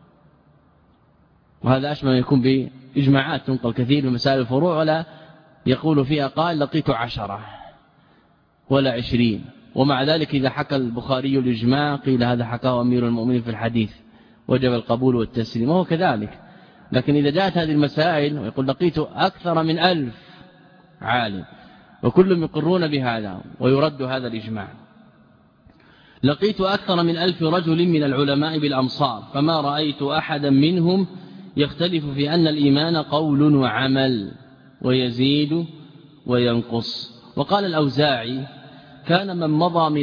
وهذا أشبه يكون بإجماعات تنقل كثير من مسائل الفروع، ولا يقول فيها قال لقيت 10 ولا 20. ومع ذلك إذا حكى البخاري الإجماع قيل هذا حكاه أمير المؤمنين في الحديث، وجب القبول والتسليم، وهو كذلك. لكن إذا جاءت هذه المسائل ويقول لقيت أكثر من 1000 عالم، وكلهم يقرون بهذا ويرد هذا الإجماع. لقيت أكثر من 1000 رجل من العلماء بالأمصار، فما رأيت أحدا منهم يختلف في أن الإيمان قول وعمل ويزيد وينقص. وقال الأوزاعي: كان من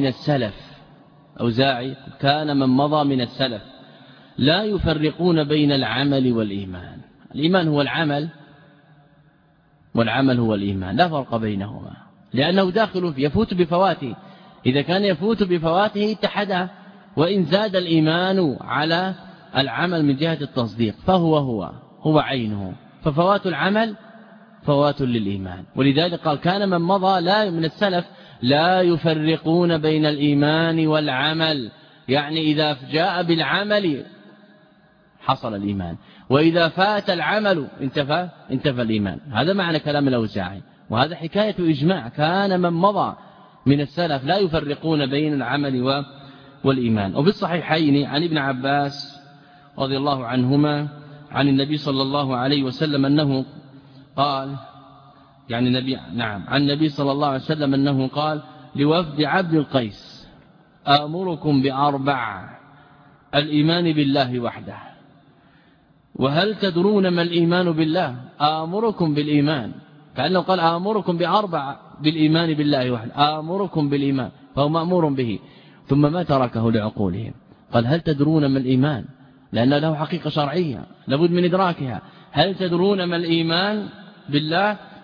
مضى من السلف لا يفرقون بين العمل والإيمان. الإيمان هو العمل والعمل هو الإيمان، لا فرق بينهما، لأنه داخل يفوت بفواته. إذا كان يفوت بفواته اتحدا، وإن زاد الإيمان على العمل من جهة التصديق فهو عينه، ففوات العمل فوات للإيمان. ولذلك قال: كان من مضى من السلف لا يفرقون بين الإيمان والعمل، يعني إذا جاء بالعمل حصل الإيمان، وإذا فات العمل انتفى الإيمان. هذا معنى كلام الأوزاعي، وهذا حكاية إجماع. كان من مضى من السلف لا يفرقون بين العمل والإيمان. وفي الصحيحين عن ابن عباس رضي الله عنهما عن النبي صلى الله عليه وسلم أنه قال، عن النبي صلى الله عليه وسلم أنه قال لوفد عبد القيس: آمركم ب4: الإيمان بالله وحده. وهل تدرون ما الإيمان بالله؟ آمركم بالإيمان، كأنه قال آمركم ب4 بالإيمان بالله وحده، آمركم بالإيمان، فهو مأمور به. ثم ما تركه لعقولهم، قال: هل تدرون ما الإيمان؟ لأن له حقيقة شرعية لابد من إدراكها. هل تدرون ما الإيمان بالله؟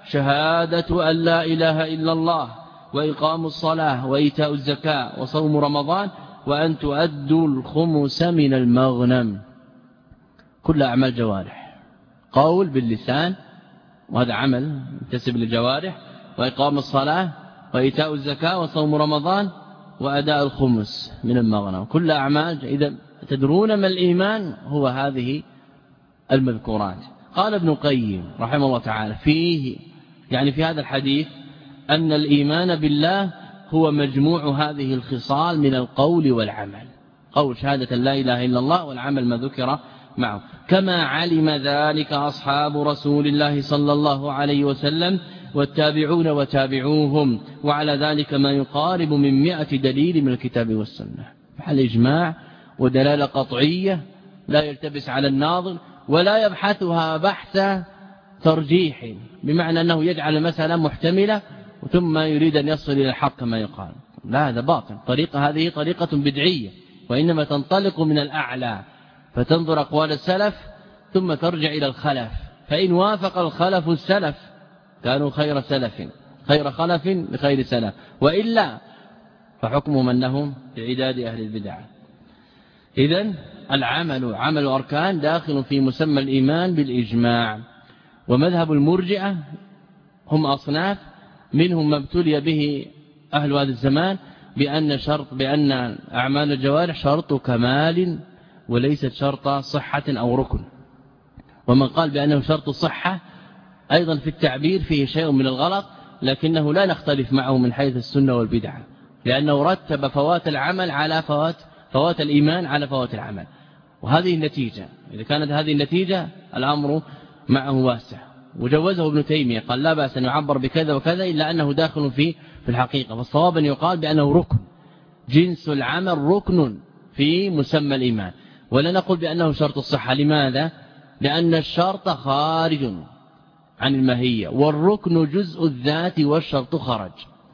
شهادة أن لا إله إلا الله وإقام الصلاة وإيتاء الزكاة وصوم رمضان وأن تؤدوا الخمس من المغنم. كل أعمال جوارح، قول باللسان وهذا عمل ينتسب للجوارح، وإقام الصلاة وإيتاء الزكاة وصوم رمضان وأداء الخمس من المغنم، كل أعمال. إذا تدرون ما الإيمان؟ هو هذه المذكورات. قال ابن القيم رحمه الله تعالى فيه، يعني في هذا الحديث، أن الإيمان بالله هو مجموع هذه الخصال من القول والعمل، قول شهادة لا إله إلا الله والعمل ما ذكر معه، كما علم ذلك أصحاب رسول الله صلى الله عليه وسلم والتابعون وتابعوهم، وعلى ذلك ما يقارب من 100 دليل من الكتاب والسنة. محل إجماع ودلالة قطعية لا يلتبس على الناظر ولا يبحثها بحث ترجيح، بمعنى أنه يجعل المسألة محتملة ثم يريد أن يصل إلى الحق كما يقال. لا، هذا باطل. طريقة هذه طريقة بدعية، وإنما تنطلق من الأعلى فتنظر أقوال السلف ثم ترجع إلى الخلف، فإن وافق الخلف السلف كانوا خير سلف، خير خلف لخير سلف، وإلا فحكمهم أنهم بعداد أهل البدع. إذن العمل عمل أركان داخل في مسمى الإيمان بالإجماع. ومذهب المرجئة هم أصناف، منهم ما ابتلي به أهل هذا الزمان بأن أعمال الجوارح شرط كمال وليست شرط صحة أو ركن، ومن قال بأنه شرط صحة أيضا في التعبير فيه شيء من الغلط، لكنه لا نختلف معه من حيث السنة والبدعة، لأنه رتب فوات العمل على فوات الإيمان على فوات العمل، وهذه النتيجة. إذا كانت هذه النتيجة الأمر معه واسع. وجوزه ابن تيمية، قال لا بأس أن يعبر بكذا وكذا إلا أنه داخل في الحقيقة، فالصواب أن يقال بأنه ركن، جنس العمل ركن في مسمى الإيمان، ولا نقول بأنه شرط الصحة. لماذا؟ لأن الشرط خارج عن الماهية، والركن جزء الذات والشرط خرج.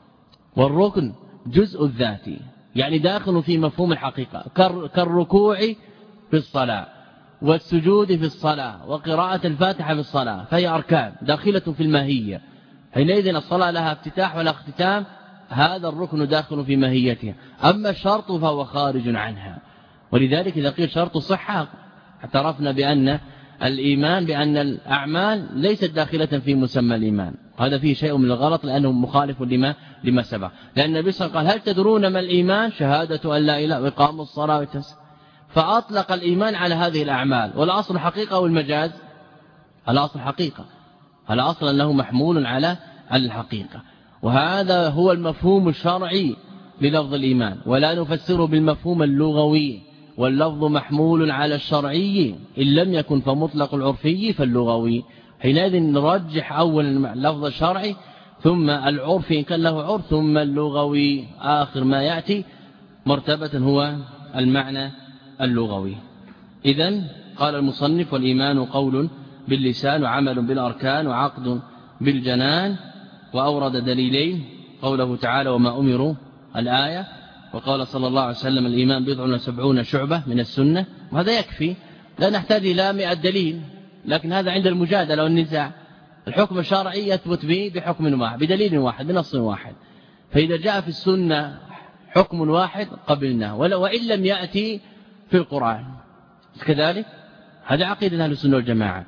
والركن جزء الذات يعني داخل في مفهوم الحقيقة، كالركوع في الصلاة والسجود في الصلاة وقراءة الفاتحة في الصلاة، فهي أركان داخلة في الماهية. حينئذ الصلاة لها افتتاح ولا اختتام، هذا الركن داخل في ماهيتها. أما الشرط فهو خارج عنها. ولذلك إذا قيل شرط الصحة اعترفنا بأن الإيمان بأن الأعمال ليست داخلة في مسمى الإيمان، هذا فيه شيء من الغلط لأنه مخالف لما سبق. لأن النبي صلى الله عليه وسلم قال هل تدرون ما الإيمان؟ شهادة أن لا إله وإقام الصلاة والتسبيح، فأطلق الإيمان على هذه الأعمال. والأصل حقيقة والمجاز؟ الأصل حقيقة، الأصل أنه محمول على الحقيقة، وهذا هو المفهوم الشرعي للفظ الإيمان، ولا نفسره بالمفهوم اللغوي. واللفظ محمول على الشرعي إن لم يكن فمطلق العرفي فاللغوي. حينئذ نرجح أولا اللفظ الشرعي ثم العرفي إن كان له عرف ثم اللغوي، آخر ما يأتي مرتبة هو المعنى اللغوي. إذن قال المصنف والإيمان قول باللسان وعمل بالأركان وعقد بالجنان، وأورد دليلين، قوله تعالى وما أمروا الآية، وقال صلى الله عليه وسلم الإيمان 70 شعبة من السنة، وهذا يكفي، لا نحتاج إلى 100 دليل. لكن هذا عند المجادلة والنزاع، الحكم الشرعي يثبت به بحكم واحد بدليل واحد بنص واحد، فإذا جاء في السنة حكم واحد قبلناه وإن لم يأتي في القرآن كذلك. هذا عقيدة أهل السنة والجماعة.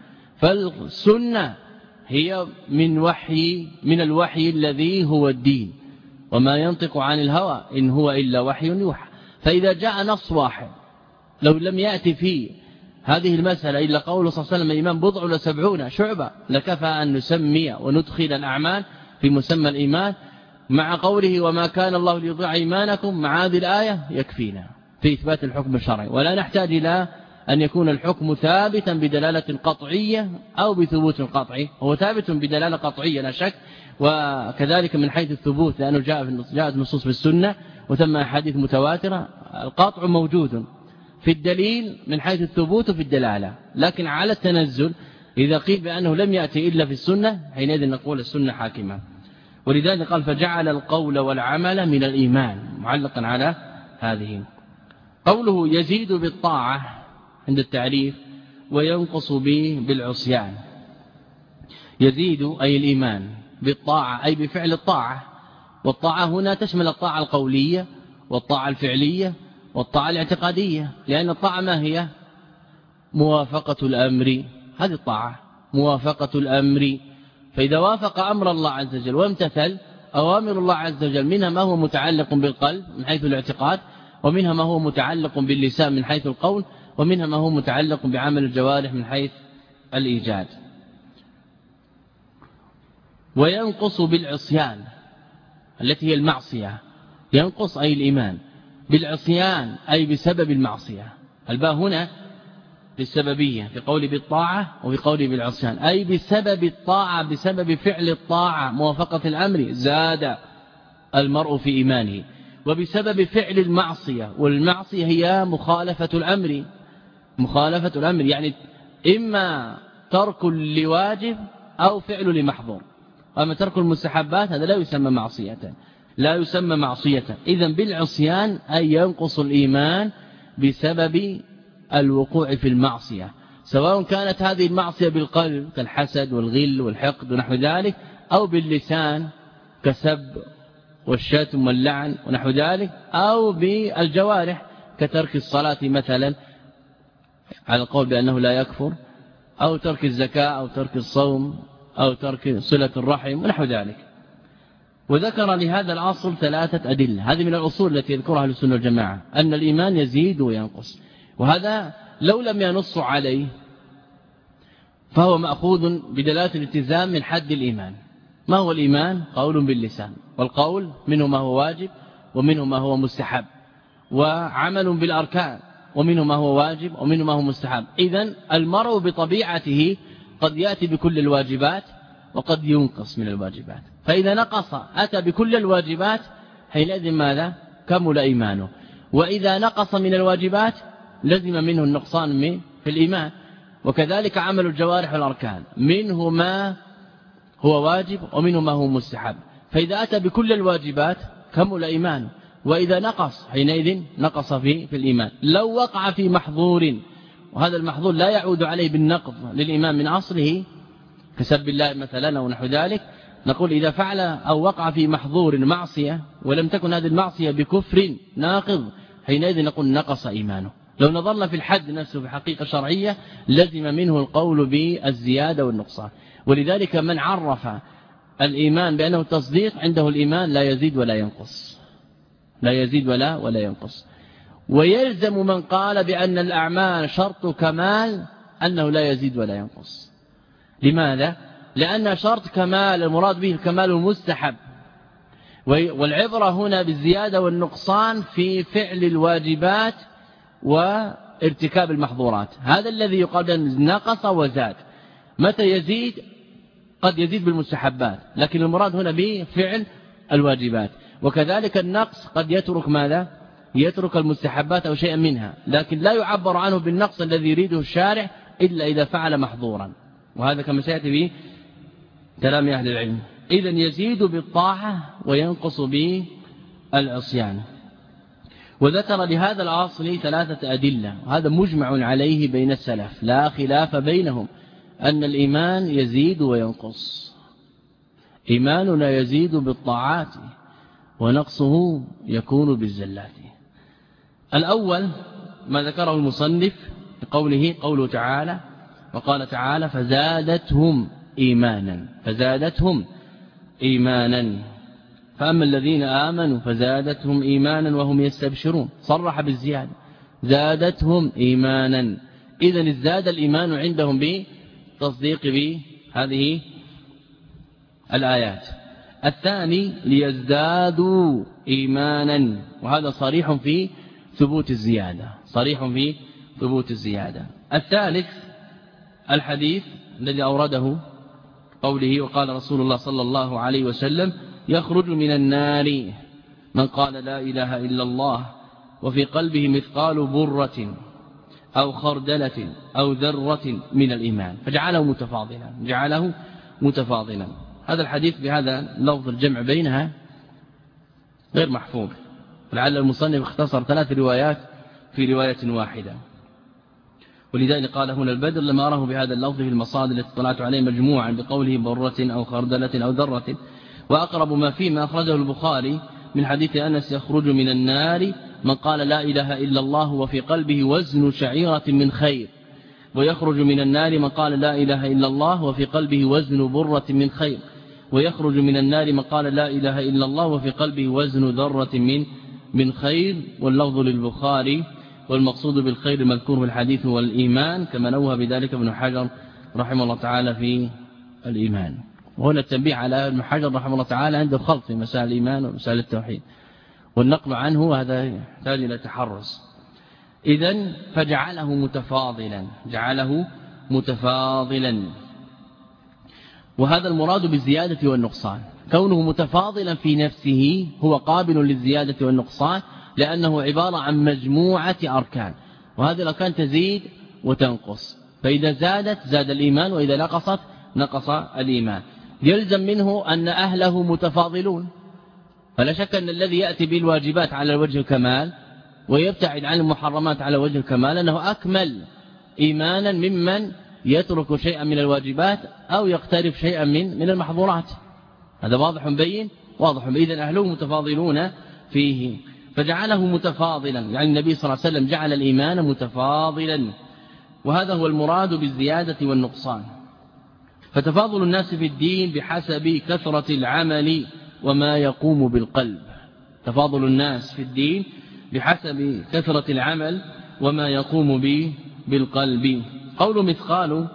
فالسنة هي من الوحي الذي هو الدين، وما ينطق عن الهوى إن هو إلا وحي يوحى. فإذا جاء نص واحد لو لم يأتي فيه هذه المسألة إلا قول صلى الله عليه وسلم الإيمان 70 شعبة، لكفى أن نسمي وندخل الأعمال في مسمى الإيمان مع قوله وما كان الله ليضيع إيمانكم، مع هذه الآية يكفينا في إثبات الحكم الشرعي، ولا نحتاج إلى أن يكون الحكم ثابتا بدلالة قطعية أو بثبوت قطعي. هو ثابت بدلالة قطعية لا شك، وكذلك من حيث الثبوت لأنه جاءت نصوص في السنة وثم أحاديث متواترة، القطع موجود في الدليل من حيث الثبوت في الدلالة. لكن على التنزل إذا قيل بأنه لم يأتي إلا في السنة حينئذ نقول السنة حاكمة. ولذلك قال فجعل القول والعمل من الإيمان، معلقا على هذه. قوله يزيد بالطاعة عند التعريف وينقص به بالعصيان، يزيد أي الإيمان بالطاعة أي بفعل الطاعة، والطاعة هنا تشمل الطاعة القولية والطاعة الفعلية والطاعة الاعتقادية، لأن الطاعة ما هي؟ موافقة الأمر، هذه الطاعة موافقة الأمر. فإذا وافق أمر الله عز وجل وامتثل أوامر الله عز وجل، منها ما هو متعلق بالقلب من حيث الاعتقاد، ومنها ما هو متعلق باللسان من حيث القول، ومنها ما هو متعلق بعمل الجوارح من حيث الإيجاد. وينقص بالعصيان التي هي المعصية، ينقص أي الإيمان بالعصيان أي بسبب المعصية. الباء هنا للسببية في قول بالطاعة وفي قول بالعصيان، أي بسبب الطاعة بسبب فعل الطاعة موافقة الأمر زاد المرء في إيمانه، وبسبب فعل المعصية، والمعصية هي مخالفة الأمر، مخالفة الأمر يعني إما ترك لواجب أو فعل لمحظور. أما ترك المستحبات هذا لا يسمى معصية، لا يسمى معصية. إذن بالعصيان أي ينقص الإيمان بسبب الوقوع في المعصية، سواء كانت هذه المعصية بالقلب كالحسد والغل والحقد ونحو ذلك، أو باللسان كسب والشتم واللعن ونحو ذلك، أو بالجوارح كترك الصلاة مثلا على القول بأنه لا يكفر، أو ترك الزكاة أو ترك الصوم أو ترك صلة الرحم ونحو ذلك. وذكر لهذا الأصل 3 أدلة، هذه من الأصول التي يذكرها أهل السنة والجماعة، أن الإيمان يزيد وينقص، وهذا لو لم ينص عليه فهو مأخوذ بدلالة الالتزام من حد الإيمان. ما هو الإيمان؟ قول باللسان، والقول منه ما هو واجب ومنه ما هو مستحب، وعمل بالأركان ومنه ما هو واجب ومنه ما هو مستحب. إذن المرء بطبيعته قد يأتي بكل الواجبات وقد ينقص من الواجبات، فإذا نقص أتى بكل الواجبات حينئذ ماذا؟ كمل إيمانه. وإذا نقص من الواجبات لزم منه النقصان في الإيمان. وكذلك عمل الجوارح والأركان، منه ما هو واجب ومنه ما هو مستحب، فإذا أتى بكل الواجبات كمل إيمانه. وإذا نقص حينئذ نقص في الإيمان. لو وقع في محظور، وهذا المحظور لا يعود عليه بالنقض للإيمان من أصله كسب الله مثلا أو نحو ذلك، نقول إذا فعل أو وقع في محظور معصية ولم تكن هذه المعصية بكفر ناقض، حينئذ نقول نقص إيمانه. لو نظرنا في الحد نفسه في حقيقة شرعية لزم منه القول بالزيادة والنقصان. ولذلك من عرف الإيمان بأنه تصديق عنده الإيمان لا يزيد ولا ينقص، لا يزيد ولا ينقص. ويلزم من قال بأن الأعمال شرط كمال أنه لا يزيد ولا ينقص. لماذا؟ لأن شرط كمال المراد به الكمال المستحب، والعبرة هنا بالزيادة والنقصان في فعل الواجبات وارتكاب المحظورات. هذا الذي يقال أن نقص وزاد. متى يزيد؟ قد يزيد بالمستحبات، لكن المراد هنا بفعل الواجبات. وكذلك النقص قد يترك ماذا؟ يترك المستحبات أو شيئا منها، لكن لا يعبر عنه بالنقص الذي يريده الشارع إلا إذا فعل محظورا، وهذا كما سيأتي به كلام أهل العلم. إذن يزيد بالطاعة وينقص بالعصيان. وذكر لهذا الأصل 3 أدلة، وهذا مجمع عليه بين السلف لا خلاف بينهم، أن الإيمان يزيد وينقص. إيماننا يزيد بالطاعات ونقصه يكون بالزلات. الأول ما ذكره المصنف بقوله قوله تعالى، وقال تعالى فزادتهم إيمانا، فزادتهم إيمانا. فأما الذين آمنوا فزادتهم إيمانا وهم يستبشرون، صرح بالزيادة زادتهم إيمانا. إذن ازداد الإيمان عندهم بتصديق بهذه الآيات. الثاني ليزدادوا إيمانا، وهذا صريح في ثبوت الزيادة، صريح في ثبوت الزيادة. الثالث الحديث الذي أورده قوله وقال رسول الله صلى الله عليه وسلم يخرج من النار من قال لا إله إلا الله وفي قلبه مثقال برة أو خردلة أو ذرة من الإيمان، فجعله متفاضلا، جعله متفاضلا. هذا الحديث بهذا لفظ الجمع بينها غير محفوظ، ولعل المصنف اختصر 3 روايات في رواية واحدة. ولذلك قال هنا البدر لما أراه بهذا اللفظ في المصادر التي اطلعت عليه مجموعا بقوله برة أو خردلة أو ذرة. وأقرب ما فيه ما أخرجه البخاري من حديث أنس يخرج من النار من قال لا إله إلا الله وفي قلبه وزن شعيرة من خير، ويخرج من النار من قال لا إله إلا الله وفي قلبه وزن برة من خير، ويخرج من النار من قال لا إله إلا الله وفي قلبه وزن ذرة من خير. واللفظ للبخاري، والمقصود بالخير المذكور في الحديث هو الإيمان، كما نوه بذلك ابن حجر رحمه الله تعالى في الإيمان. وهنا التنبيه على ابن حجر رحمه الله تعالى عنده خلط في مسائل الإيمان ومسائل التوحيد، والنقل عنه هذا يحتاج إلى تحرص. إذن فجعله متفاضلا، وهذا المراد بالزيادة والنقصان. كونه متفاضلا في نفسه هو قابل للزيادة والنقصان، لأنه عبارة عن مجموعة أركان، وهذه الأركان تزيد وتنقص، فإذا زادت زاد الإيمان، وإذا نقصت نقص الإيمان. يلزم منه أن أهله متفاضلون، فلا شك أن الذي يأتي بالواجبات على وجه الكمال ويبتعد عن المحرمات على وجه الكمال أنه أكمل إيمانا ممن يترك شيئا من الواجبات أو يقترب شيئا من المحظورات. هذا واضح بين واضح. إذن أهله متفاضلون فيه، فجعله متفاضلا، يعني النبي صلى الله عليه وسلم جعل الإيمان متفاضلا، وهذا هو المراد بالزيادة والنقصان. فتفاضل الناس في الدين بحسب كثرة العمل وما يقوم بالقلب. تفاضل الناس في الدين بحسب كثرة العمل وما يقوم بالقلب. قول مثقال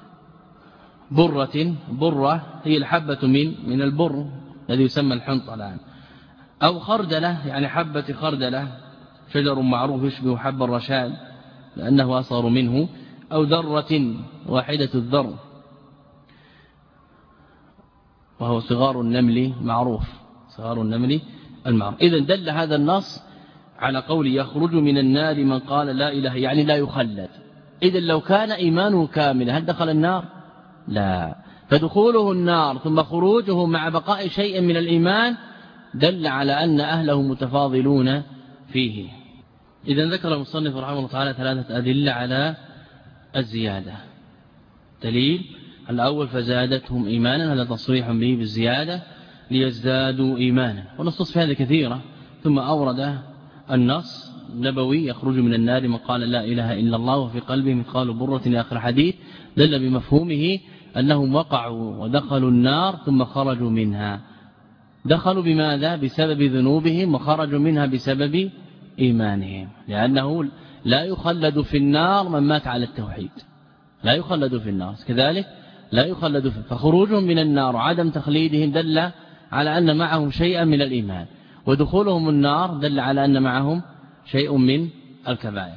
برة هي الحبة من البر الذي يسمى الحنطة الآن، أو خردلة يعني حبة خردلة، شجر معروف يشبه حب الرشاد لأنه أصغر منه، أو ذرة واحدة الذر وهو صغار النمل معروف، صغار النمل المعروف. إذن دل هذا النص على قول يخرج من النار من قال لا إله، يعني لا يخلد. إذن لو كان إيمانه كاملا هل دخل النار؟ لا. فدخوله النار ثم خروجه مع بقاء شيء من الإيمان دل على أن أهله متفاضلون فيه. إذن ذكر المصنف رحمه الله تعالى 3 أدلة على الزيادة. دليل الأول فزادتهم إيمانا، هذا تصريح به بالزيادة ليزدادوا إيمانا، ونصوص في هذا كثيرة. ثم أورد النص النبوي يخرج من النار من قال لا إله إلا الله وفي قلبه مثقال برة إلى آخر حديث، دل بمفهومه أنهم وقعوا ودخلوا النار ثم خرجوا منها. دخلوا بماذا؟ بسبب ذنوبهم، وخرجوا منها بسبب إيمانهم، لأنه لا يخلد في النار من مات على التوحيد، لا يخلد في النار كذلك لا يخلد فيه. فخروجهم من النار وعدم تخليدهم دل على أن معهم شيئا من الإيمان، ودخولهم النار دل على أن معهم شيء من الكبائر.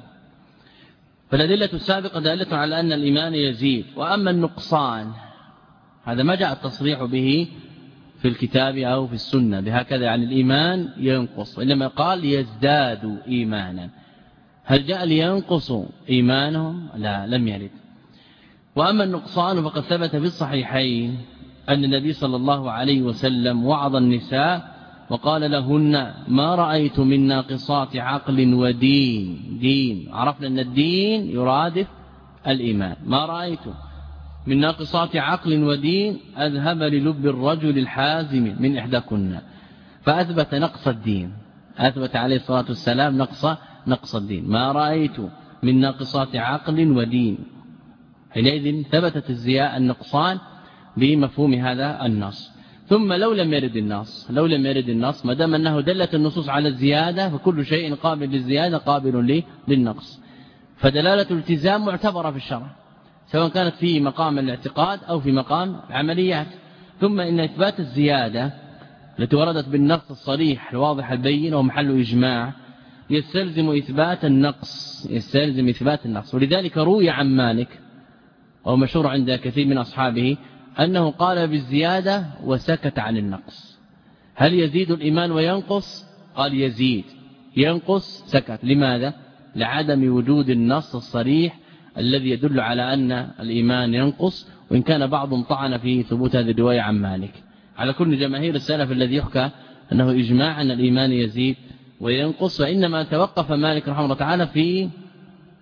فالأدلة السابقة دالة على أن الإيمان يزيد. وأما النقصان هذا ما جاء التصريح به في الكتاب أو في السنة بهكذا، يعني الإيمان ينقص، وإنما قال يزداد إيمانا. هل جاء لينقص إيمانهم؟ لا، لم يرد. وأما النقصان فقد ثبت في الصحيحين أن النبي صلى الله عليه وسلم وعظ النساء وقال لهن ما رأيت من ناقصات عقل ودين. عرفنا أن الدين يرادف الإيمان. ما رأيت من ناقصات عقل ودين أذهب للب الرجل الحازم من إحداكن، فأثبت نقص الدين، أثبت عليه الصلاة والسلام نقص الدين. ما رأيت من ناقصات عقل ودين، حينئذ ثبتت النقصان بمفهوم هذا النص. ثم لو لم يرد النص ما دام أنه دلت النصوص على الزيادة، فكل شيء قابل للزيادة قابل للنقص، فدلالة الالتزام معتبرة في الشرع، سواء كانت في مقام الاعتقاد أو في مقام العمليات. ثم إن إثبات الزيادة التي وردت بالنص الصريح الواضح البين ومحل إجماع يستلزم إثبات النقص. ولذلك روي عن مالك أو مشهور عند كثير من أصحابه أنه قال بالزيادة وسكت عن النقص. هل يزيد الإيمان وينقص؟ قال يزيد، ينقص سكت. لماذا؟ لعدم وجود النص الصريح الذي يدل على أن الإيمان ينقص، وإن كان بعضهم طعن في ثبوت هذه الرواية عن مالك. على كل جماهير السلف الذي يحكى أنه إجماع أن الإيمان يزيد وينقص، وإنما توقف مالك رحمه الله تعالى في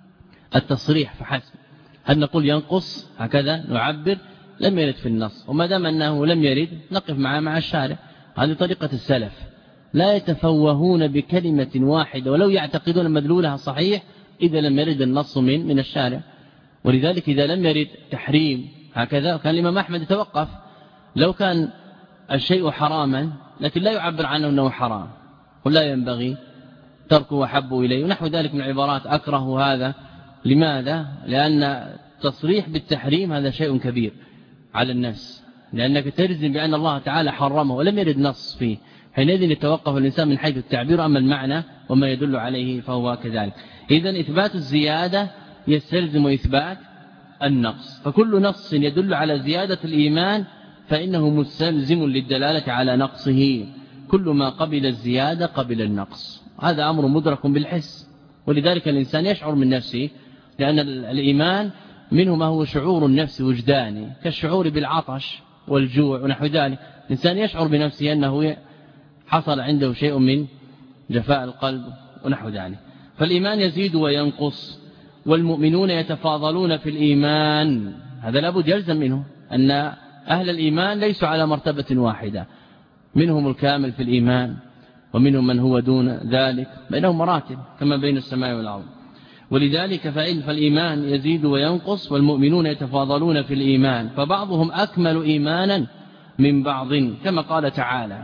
التصريح فحسب. هل نقول ينقص هكذا نعبر؟ لم يرد في النص، وما دام أنه لم يرد نقف مع الشارع. هذه طريقة السلف، لا يتفوهون بكلمة واحدة ولو يعتقدون مدلولها صحيح إذا لم يرد النص من الشارع. ولذلك إذا لم يرد تحريم هكذا كان الإمام أحمد يتوقف. لو كان الشيء حراما لكن لا يعبر عنه أنه حرام ولا ينبغي تركه وحبه إليه ونحو ذلك من عبارات أكره هذا. لماذا؟ لأن تصريح بالتحريم هذا شيء كبير على النفس، لأنك تجزم بأن الله تعالى حرمه ولم يرد نص فيه، حينئذ يتوقف الإنسان من حيث التعبير، أما المعنى وما يدل عليه فهو كذلك. إذن إثبات الزيادة يستلزم إثبات النقص، فكل نص يدل على زيادة الإيمان فإنه مستلزم للدلالة على نقصه. كل ما قبل الزيادة قبل النقص، هذا أمر مدرك بالحس. ولذلك الإنسان يشعر من نفسه، لأن الإيمان منه ما هو شعور النفس وجداني كالشعور بالعطش والجوع ونحو ذلك. الإنسان يشعر بنفسه أنه حصل عنده شيء من جفاء القلب ونحو ذلك. فالإيمان يزيد وينقص، والمؤمنون يتفاضلون في الإيمان. هذا لابد يلزم منه أن أهل الإيمان ليسوا على مرتبة واحدة، منهم الكامل في الإيمان ومنهم من هو دون ذلك، بينهم مراتب كما بين السماء والأرض. ولذلك فالإيمان يزيد وينقص، والمؤمنون يتفاضلون في الإيمان، فبعضهم أكمل إيمانا من بعض، كما قال تعالى: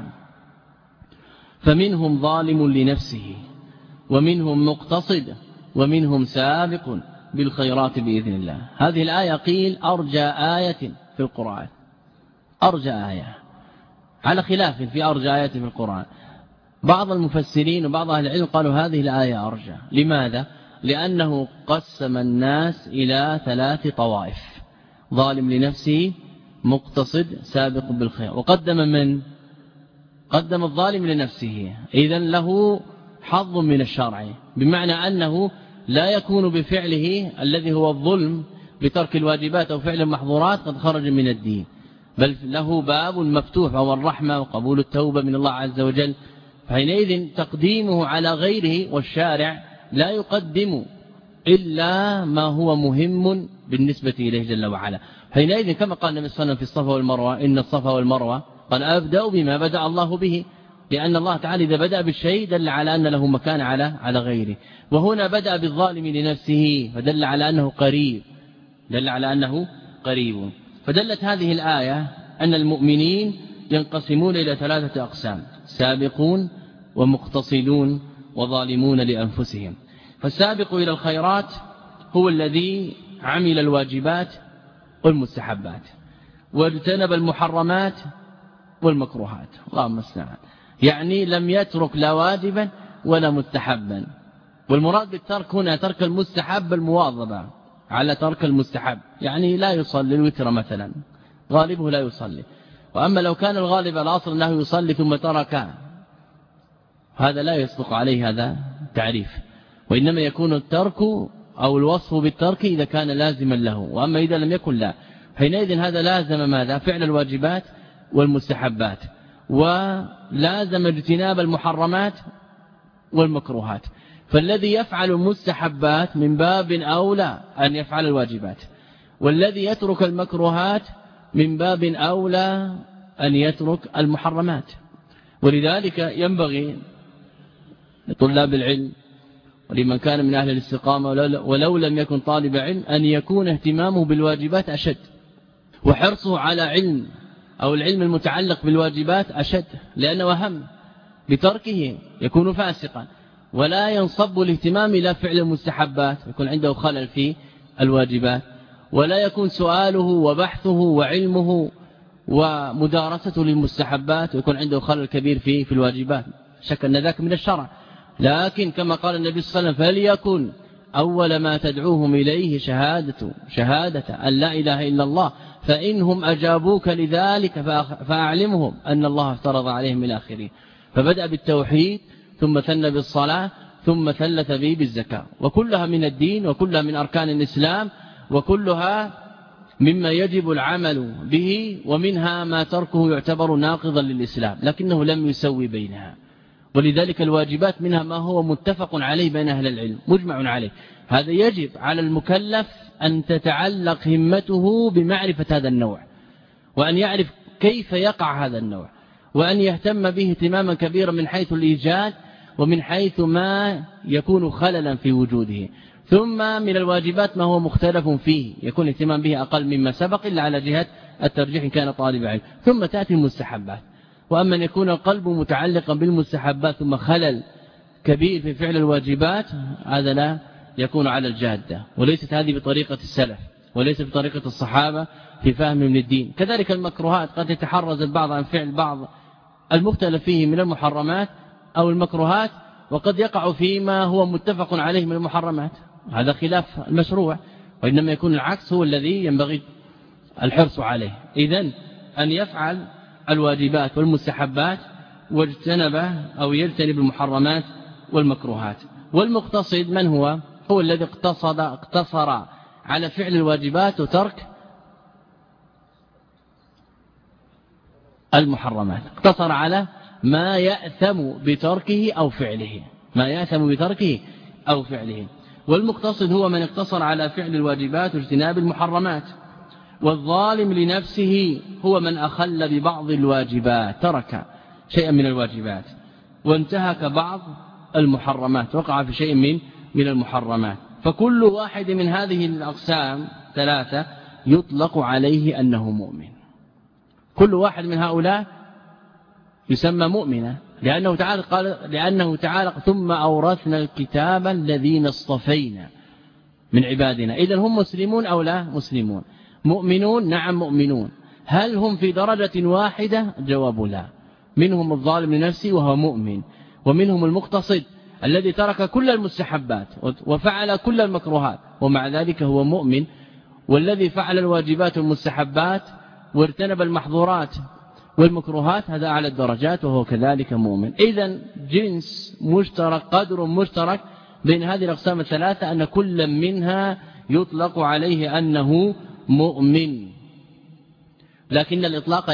فمنهم ظالم لنفسه ومنهم مقتصد ومنهم سابق بالخيرات بإذن الله. هذه الآية قيل أرجى آية في القرآن، أرجى آية، على خلاف في أرجى آية في القرآن. بعض المفسرين وبعض أهل العلم قالوا هذه الآية أرجى. لماذا؟ لأنه قسم الناس إلى 3 طوائف: ظالم لنفسه، مقتصد، سابق بالخير. وقدم من؟ قدم الظالم لنفسه، إذن له حظ من الشرع، بمعنى أنه لا يكون بفعله الذي هو الظلم بترك الواجبات أو فعل المحظورات قد خرج من الدين، بل له باب مفتوح وهو الرحمة وقبول التوبة من الله عز وجل. فحينئذ تقديمه على غيره، والشارع لا يقدم إلا ما هو مهم بالنسبة إليه جل وعلا. حينئذ كما قال النبي صلى الله عليه وسلم في الصفا والمروة: إن الصفا والمروة قال أبدأ بما بدأ الله به، لأن الله تعالى إذا بدأ بالشيء دل على أن له مكان على غيره. وهنا بدأ بالظالم لنفسه فدل على أنه قريب، دل على أنه قريب. فدلت هذه الآية أن المؤمنين ينقسمون إلى 3 أقسام: سابقون ومقتصدون وظالمون لأنفسهم. فالسابق إلى الخيرات هو الذي عمل الواجبات والمستحبات واجتنب المحرمات والمكروهات، اللهم استعان، يعني لم يترك لا واجبا ولا مستحبا. والمراد بالترك هنا ترك المستحب، المواظبة على ترك المستحب، يعني لا يصلي الوتر مثلا، غالبه لا يصلي. وأما لو كان الغالب الأصل أنه يصلي ثم ترك، هذا لا يصدق عليه هذا تعريف، وإنما يكون الترك أو الوصف بالترك إذا كان لازما له، وأما إذا لم يكن لا، حينئذ هذا لازم ماذا؟ فعل الواجبات والمستحبات، ولازم اجتناب المحرمات والمكروهات. فالذي يفعل المستحبات من باب أولى أن يفعل الواجبات، والذي يترك المكروهات من باب أولى أن يترك المحرمات. ولذلك ينبغي لطلاب العلم ولمن كان من أهل الاستقامة ولو لم يكن طالب علم أن يكون اهتمامه بالواجبات أشد، وحرصه على علم أو العلم المتعلق بالواجبات أشد، لأنه أهم. بتركه يكون فاسقا، ولا ينصب الاهتمام إلى فعل المستحبات، يكون عنده خلل في الواجبات، ولا يكون سؤاله وبحثه وعلمه ومدارسته للمستحبات ويكون عنده خلل كبير في الواجبات، شك أن ذاك من الشرع. لكن كما قال النبي صلى الله عليه وسلم: فليكن أول ما تدعوهم إليه شهادة أن لا إله إلا الله، فإنهم أجابوك لذلك فأعلمهم أن الله افترض عليهم إلى آخره. فبدأ بالتوحيد، ثم ثنى بالصلاة، ثم ثلث به بالزكاة، وكلها من الدين، وكلها من أركان الإسلام، وكلها مما يجب العمل به، ومنها ما تركه يعتبر ناقضا للإسلام، لكنه لم يسوي بينها. ولذلك الواجبات منها ما هو متفق عليه بين أهل العلم، مجمع عليه، هذا يجب على المكلف أن تتعلق همته بمعرفة هذا النوع، وأن يعرف كيف يقع هذا النوع، وأن يهتم به اهتماما كبيرا من حيث الإيجاد ومن حيث ما يكون خللا في وجوده. ثم من الواجبات ما هو مختلف فيه يكون اهتمام به أقل مما سبق إلا على جهة الترجيح إن كان طالب علم. ثم تأتي المستحبات، وأما أن يكون القلب متعلقا بالمستحبات ثم خلل كبير في فعل الواجبات هذا لا يكون على الجادة، وليست هذه بطريقة السلف وليست بطريقة الصحابة في فهم من الدين. كذلك المكروهات قد يتحرز البعض عن فعل بعض المختلف فيه من المحرمات أو المكروهات، وقد يقع فيما هو متفق عليه من المحرمات، هذا خلاف المشروع، وإنما يكون العكس هو الذي ينبغي الحرص عليه. إذن أن يفعل الواجبات والمستحبات واجتنب أو يجتنب المحرمات والمكروهات. والمقتصد من هو؟ هو الذي اقتصر على فعل الواجبات وترك المحرمات، اقتصر على ما يأثم بتركه أو فعله، ما يأثم بتركه أو فعله. والمقتصد هو من اقتصر على فعل الواجبات واجتناب المحرمات. والظالم لنفسه هو من أخل ببعض الواجبات، ترك شيئا من الواجبات وانتهك بعض المحرمات، وقع في شيء من المحرمات. فكل واحد من هذه الأقسام ثلاثة يطلق عليه أنه مؤمن. كل واحد من هؤلاء يسمى مؤمنا، لأنه تعالى ثم أورثنا الكتاب الذين اصطفينا من عبادنا. إذن هم مسلمون أو لا مسلمون؟ مؤمنون، نعم مؤمنون. هل هم في درجة واحدة؟ جواب لا. منهم الظالم لنفسه وهو مؤمن، ومنهم المقتصد الذي ترك كل المستحبات وفعل كل المكروهات ومع ذلك هو مؤمن، والذي فعل الواجبات والمستحبات وارتنب المحظورات والمكروهات هذا أعلى الدرجات وهو كذلك مؤمن. إذن جنس مشترك، قدر مشترك بين هذه الأقسام الثلاثة، أن كل منها يطلق عليه أنه مؤمن. لكن الإطلاق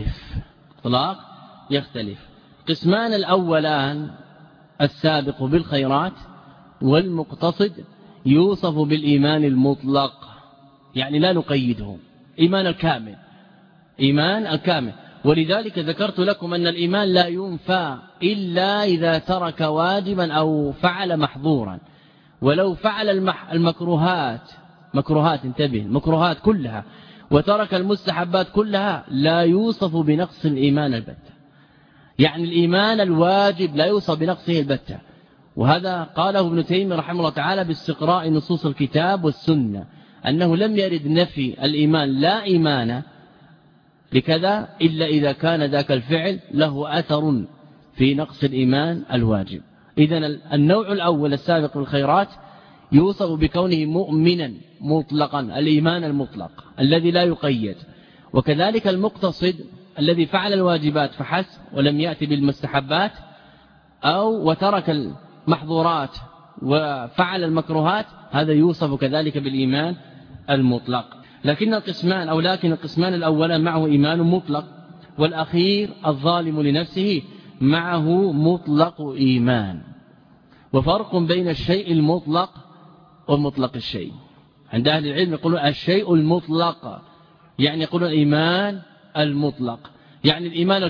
يختلف. قسمان الأولان السابق بالخيرات والمقتصد يوصف بالإيمان المطلق، يعني لا نقيده، إيمان الكامل. ولذلك ذكرت لكم أن الإيمان لا ينفى إلا إذا ترك واجبا أو فعل محظورا. ولو فعل المكروهات انتبه، المكروهات كلها وترك المستحبات كلها لا يوصف بنقص الإيمان البتة، يعني الإيمان الواجب لا يوصف بنقصه البتة. وهذا قاله ابن تيمية رحمه الله تعالى باستقراء نصوص الكتاب والسنة، أنه لم يرد نفي الإيمان لا إيمان لكذا إلا إذا كان ذاك الفعل له أثر في نقص الإيمان الواجب. إذن النوع الأول السابق بالخيرات يوصف بكونه مؤمنا مطلقا، الإيمان المطلق الذي لا يقيد. وكذلك المقتصد الذي فعل الواجبات فحسب ولم يأتي بالمستحبات أو وترك المحظورات وفعل المكروهات، هذا يوصف كذلك بالإيمان المطلق. لكن القسمان الأولان معه إيمان مطلق، والأخير الظالم لنفسه معه مطلق إيمان. وفرق بين الشيء المطلق ومطلق الشيء. عند أهل العلم يقولون الشيء المطلق يعني يقولون الإيمان المطلق، يعني الإيمان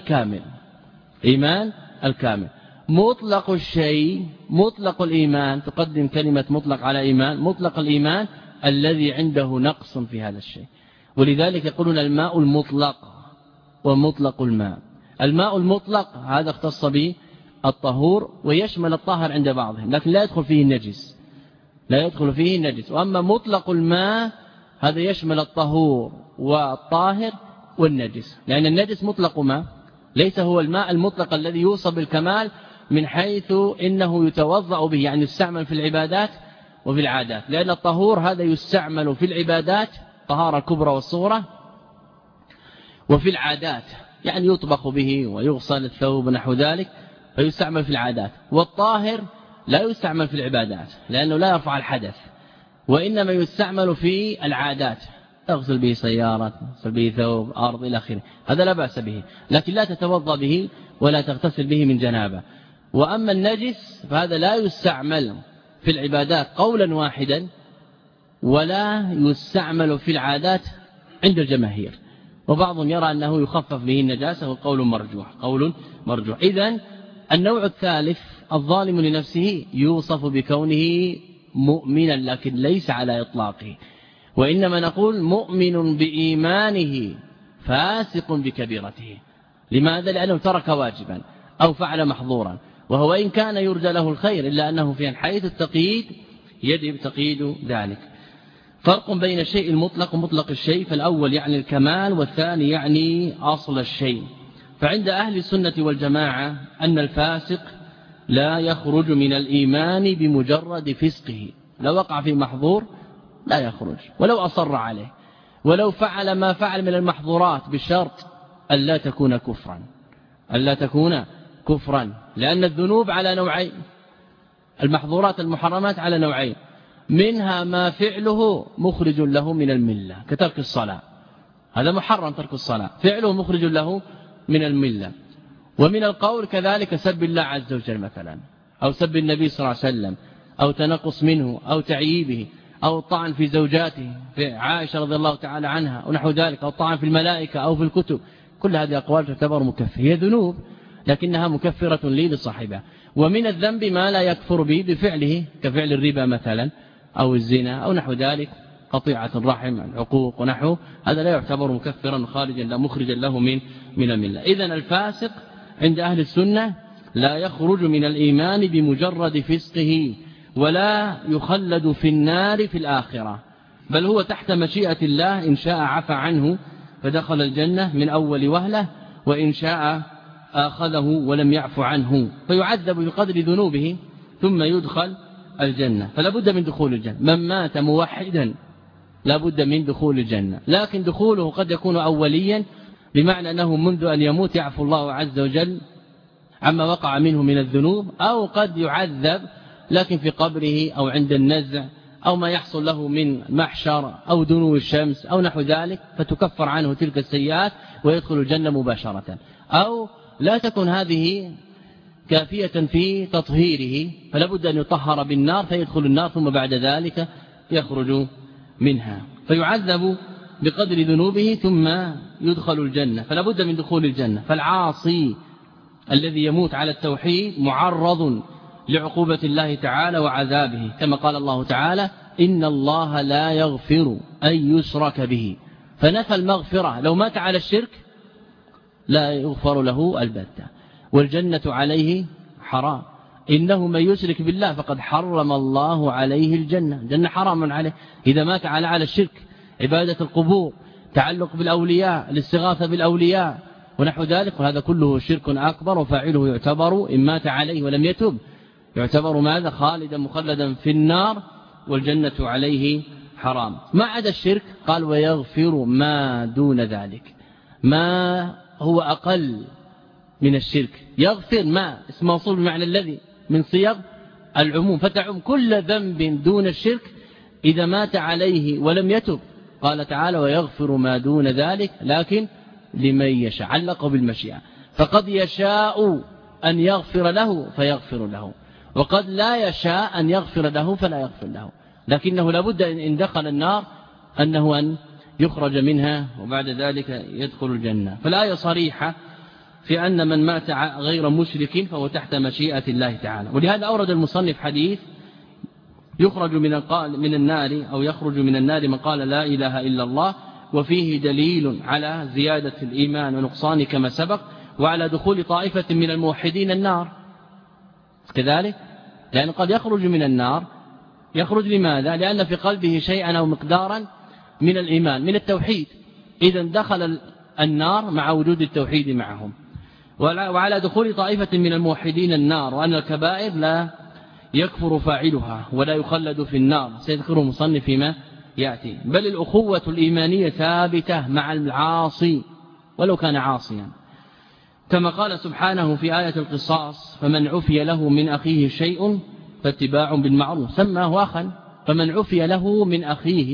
الكامل. مطلق الشيء مطلق الإيمان، تقدم كلمة مطلق على إيمان، مطلق الإيمان الذي عنده نقص في هذا الشيء. ولذلك يقولون الماء المطلق ومطلق الماء. الماء المطلق هذا اختص به الطهور ويشمل الطاهر عند بعضهم، لكن لا يدخل فيه النجس. وأما مطلق الماء هذا يشمل الطهور والطاهر والنجس، لأن النجس مطلق ماء، ليس هو الماء المطلق الذي يوصف بالكمال من حيث إنه يتوضأ به، يعني يستعمل في العبادات وفي العادات. لأن الطهور هذا يستعمل في العبادات، طهارة الكبرى والصغرى، وفي العادات يعني يطبخ به ويغسل الثوب ونحو ذلك فيستعمل في العادات. والطاهر لا يستعمل في العبادات لأنه لا يرفع الحدث، وإنما يستعمل في العادات، تغسل به سيارة، تغسل به ثوب، أرض إلى آخره، هذا لا بأس به، لكن لا تتوضأ به ولا تغتسل به من جنابه. وأما النجس فهذا لا يستعمل في العبادات قولا واحدا ولا يستعمل في العادات عند الجماهير، وبعضهم يرى أنه يخفف به النجاسة وقول مرجوح. إذن النوع الثالث الظالم لنفسه يوصف بكونه مؤمنا لكن ليس على إطلاقه، وإنما نقول مؤمن بإيمانه فاسق بكبيرته. لماذا؟ لأنه ترك واجبا أو فعل محظورا، وهو إن كان يرجى له الخير إلا أنه في حيث التقييد يجب تقييد ذلك. فرق بين الشيء المطلق ومطلق الشيء، فالأول يعني الكمال والثاني يعني أصل الشيء. فعند أهل السنة والجماعة أن الفاسق لا يخرج من الإيمان بمجرد فسقه، لو وقع في محظور لا يخرج ولو أصر عليه، ولو فعل ما فعل من المحظورات بالشرط ألا تكون كفرا، لأن الذنوب على نوعين، المحظورات المحرمات على نوعين، منها ما فعله مخرج له من الملة كترك الصلاة، هذا محرم ترك الصلاة، فعله مخرج له من الملة. ومن القول كذلك سب الله عز وجل مثلا، أو سب النبي صلى الله عليه وسلم، أو تنقص منه، أو تعييبه، أو الطعن في زوجاته في عائشة رضي الله تعالى عنها ونحو ذلك، أو الطعن في الملائكة أو في الكتب، كل هذه أقوال تعتبر مكفرة، هي ذنوب لكنها مكفرة لصاحبها. ومن الذنب ما لا يكفر به بفعله كفعل الربا مثلا أو الزنا أو نحو ذلك، قطيعة الرحم، العقوق ونحو، هذا لا يعتبر مكفرا خارجا لا مخرجا له من الملة. إذن الفاسق عند أهل السنة لا يخرج من الإيمان بمجرد فسقه، ولا يخلد في النار في الآخرة، بل هو تحت مشيئة الله، إن شاء عفى عنه فدخل الجنة من أول وهلة، وإن شاء آخذه ولم يعف عنه فيعذب بقدر ذنوبه ثم يدخل الجنة. فلا بد من دخول الجنة، من مات موحدا لا بد من دخول الجنة، لكن دخوله قد يكون أوليا، بمعنى أنه منذ أن يموت يعفو الله عز وجل عما وقع منه من الذنوب، أو قد يعذب لكن في قبره أو عند النزع أو ما يحصل له من محشر أو دنو الشمس أو نحو ذلك، فتكفر عنه تلك السيئات ويدخل الجنة مباشرة. أو لا تكن هذه كافية في تطهيره، فلا بد أن يطهر بالنار فيدخل النار ثم بعد ذلك يخرج منها، فيعذب بقدر ذنوبه ثم يدخل الجنة، فلا بد من دخول الجنة. فالعاصي الذي يموت على التوحيد معرض لعقوبة الله تعالى وعذابه، كما قال الله تعالى إن الله لا يغفر أن يشرك به، فنفى المغفرة، لو مات على الشرك لا يغفر له البتة، والجنة عليه حرام، إنه من يشرك بالله فقد حرم الله عليه الجنة حرام عليه إذا مات على الشرك، عبادة القبور، تعلق بالأولياء، الاستغاثة بالأولياء ونحو ذلك، وهذا كله شرك أكبر، وفاعله يعتبر إن مات عليه ولم يتب يعتبر ماذا؟ خالدا مخلدا في النار، والجنة عليه حرام. ما عدا الشرك قال ويغفر ما دون ذلك، ما هو أقل من الشرك، يغفر ما اسم موصول بمعنى الذي من صيغ العموم، فتعم كل ذنب دون الشرك إذا مات عليه ولم يتب. قال تعالى ويغفر ما دون ذلك لكن لمن يشاء، علقه بالمشيئة، فقد يشاء أن يغفر له فيغفر له، وقد لا يشاء أن يغفر له فلا يغفر له، لكنه لابد إن دخل النار أنه أن يخرج منها وبعد ذلك يدخل الجنة. فالآية صريحة في أن من مات غير مشرك فهو تحت مشيئة الله تعالى. ولهذا أورد المصنف حديث يخرج من النار أو يخرج من النار من قال لا إله إلا الله، وفيه دليل على زيادة الإيمان ونقصان كما سبق، وعلى دخول طائفة من الموحدين النار كذلك، لأن قد يخرج من النار، يخرج لماذا؟ لأن في قلبه شيئا أو مقدارا من الإيمان من التوحيد، إذا دخل النار مع وجود التوحيد معهم. وعلى دخول طائفة من الموحدين النار، وأن الكبائر لا يكفر فاعلها ولا يخلد في النار، سيذكره مصنف فيما يأتي، بل الأخوة الإيمانية ثابتة مع العاصي ولو كان عاصيا، كما قال سبحانه في آية القصاص فمن عفي له من أخيه شيء فاتباع بالمعروف، سماه أخا، فمن عفي له من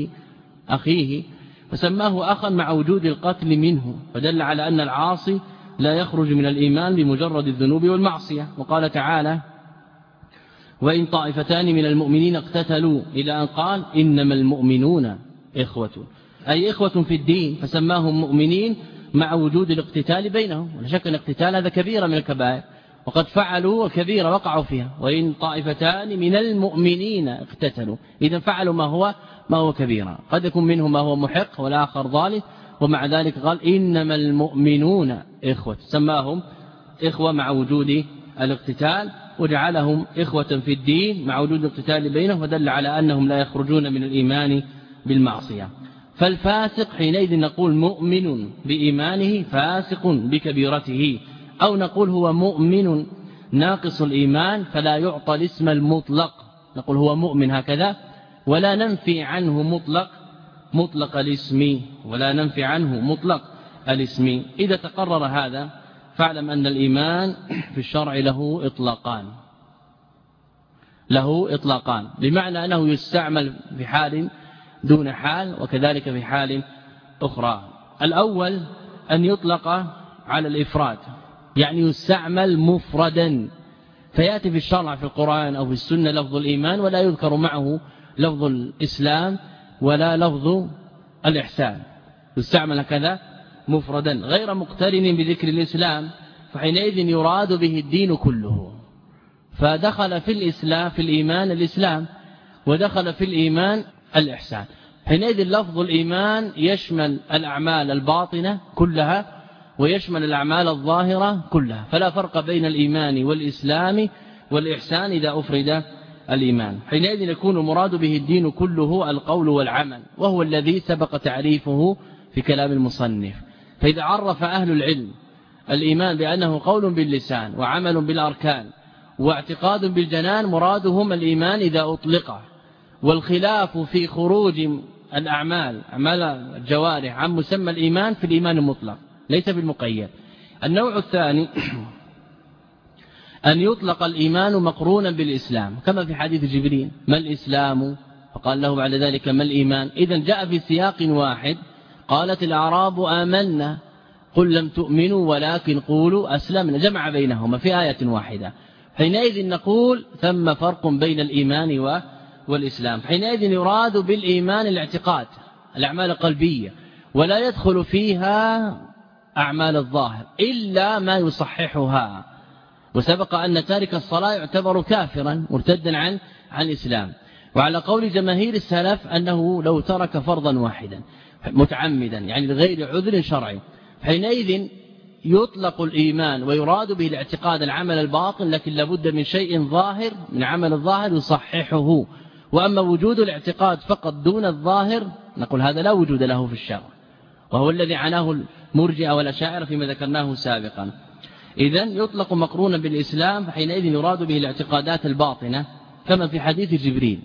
أخيه فسماه أخا مع وجود القتل منه، فدل على أن العاصي لا يخرج من الإيمان بمجرد الذنوب والمعصية. وقال تعالى وإن طائفتان من المؤمنين اقتتلوا إلى أن قال إنما المؤمنون إخوة، أي إخوة في الدين، فسماهم مؤمنين مع وجود الاقتتال بينهم. ولا شك أن الاقتتال هذا كبيرة من الكبائر، وقد فعلوا كبيرة وقعوا فيها. وإن طائفتان من المؤمنين اقتتلوا، إذا فعلوا ما هو كبيرة، قد يكون منهم ما هو محق والآخر ظالم، ومع ذلك قال إنما المؤمنون إخوة، سماهم إخوة مع وجود الاقتتال، وجعلهم إخوة في الدين مع وجود الاقتتال بينهم، ودل على أنهم لا يخرجون من الإيمان بالمعصية. فالفاسق حينئذ نقول مؤمن بإيمانه فاسق بكبيرته، أو نقول هو مؤمن ناقص الإيمان فلا يعطى الاسم المطلق، نقول هو مؤمن هكذا، ولا ننفي عنه مطلق الاسم، ولا ننفي عنه مطلق الاسم. إذا تقرر هذا فاعلم أن الإيمان في الشرع له إطلاقان، بمعنى أنه يستعمل في حال دون حال، وكذلك في حال أخرى. الأول أن يطلق على الإفراد، يعني يستعمل مفردا، فيأتي في الشرع في القرآن أو في السنة لفظ الإيمان ولا يذكر معه لفظ الإسلام ولا لفظ الإحسان، يستعمل هكذا مفردا غير مقترن بذكر الإسلام، فحينئذ يراد به الدين كله، فدخل في الإسلام في الإيمان الإسلام، ودخل في الإيمان الإحسان. حينئذ لفظ الإيمان يشمل الأعمال الباطنة كلها ويشمل الأعمال الظاهرة كلها، فلا فرق بين الإيمان والإسلام والإحسان إذا أفرد الإيمان. حينئذ يكون المراد به الدين كله القول والعمل، وهو الذي سبق تعريفه في كلام المصنف. فإذا عرف أهل العلم الإيمان بأنه قول باللسان وعمل بالأركان واعتقاد بالجنان، مرادهم الإيمان إذا أطلق، والخلاف في خروج الأعمال أعمال الجوارح عن مسمى الإيمان في الإيمان المطلق ليس بالمقيد. النوع الثاني أن يطلق الإيمان مقرونا بالإسلام، كما في حديث جبريل ما الإسلام؟ فقال له بعد ذلك ما الإيمان؟ إذن جاء في سياق واحد، قالت الأعراب آمنا قل لم تؤمنوا ولكن قولوا أسلمنا، جمع بينهما في آية واحدة. حينئذ نقول ثم فرق بين الإيمان والإسلام. حينئذ يراد بالإيمان الاعتقاد، الأعمال القلبية، ولا يدخل فيها أعمال الظاهر إلا ما يصححها. وسبق أن تارك الصلاة يعتبر كافرا مرتدا عن الإسلام، وعلى قول جماهير السلف أنه لو ترك فرضا واحدا متعمدا يعني لغير عذر شرعي، حينئذ يطلق الإيمان ويراد به الاعتقاد العمل الباطن، لكن لابد من شيء ظاهر من عمل الظاهر يصححه. وأما وجود الاعتقاد فقط دون الظاهر نقول هذا لا وجود له في الشرع، وهو الذي عناه المرجئة والأشاعرة فيما ذكرناه سابقا. إذن يطلق مقرونا بالإسلام، فحينئذ يراد به الاعتقادات الباطنة كما في حديث جبريل.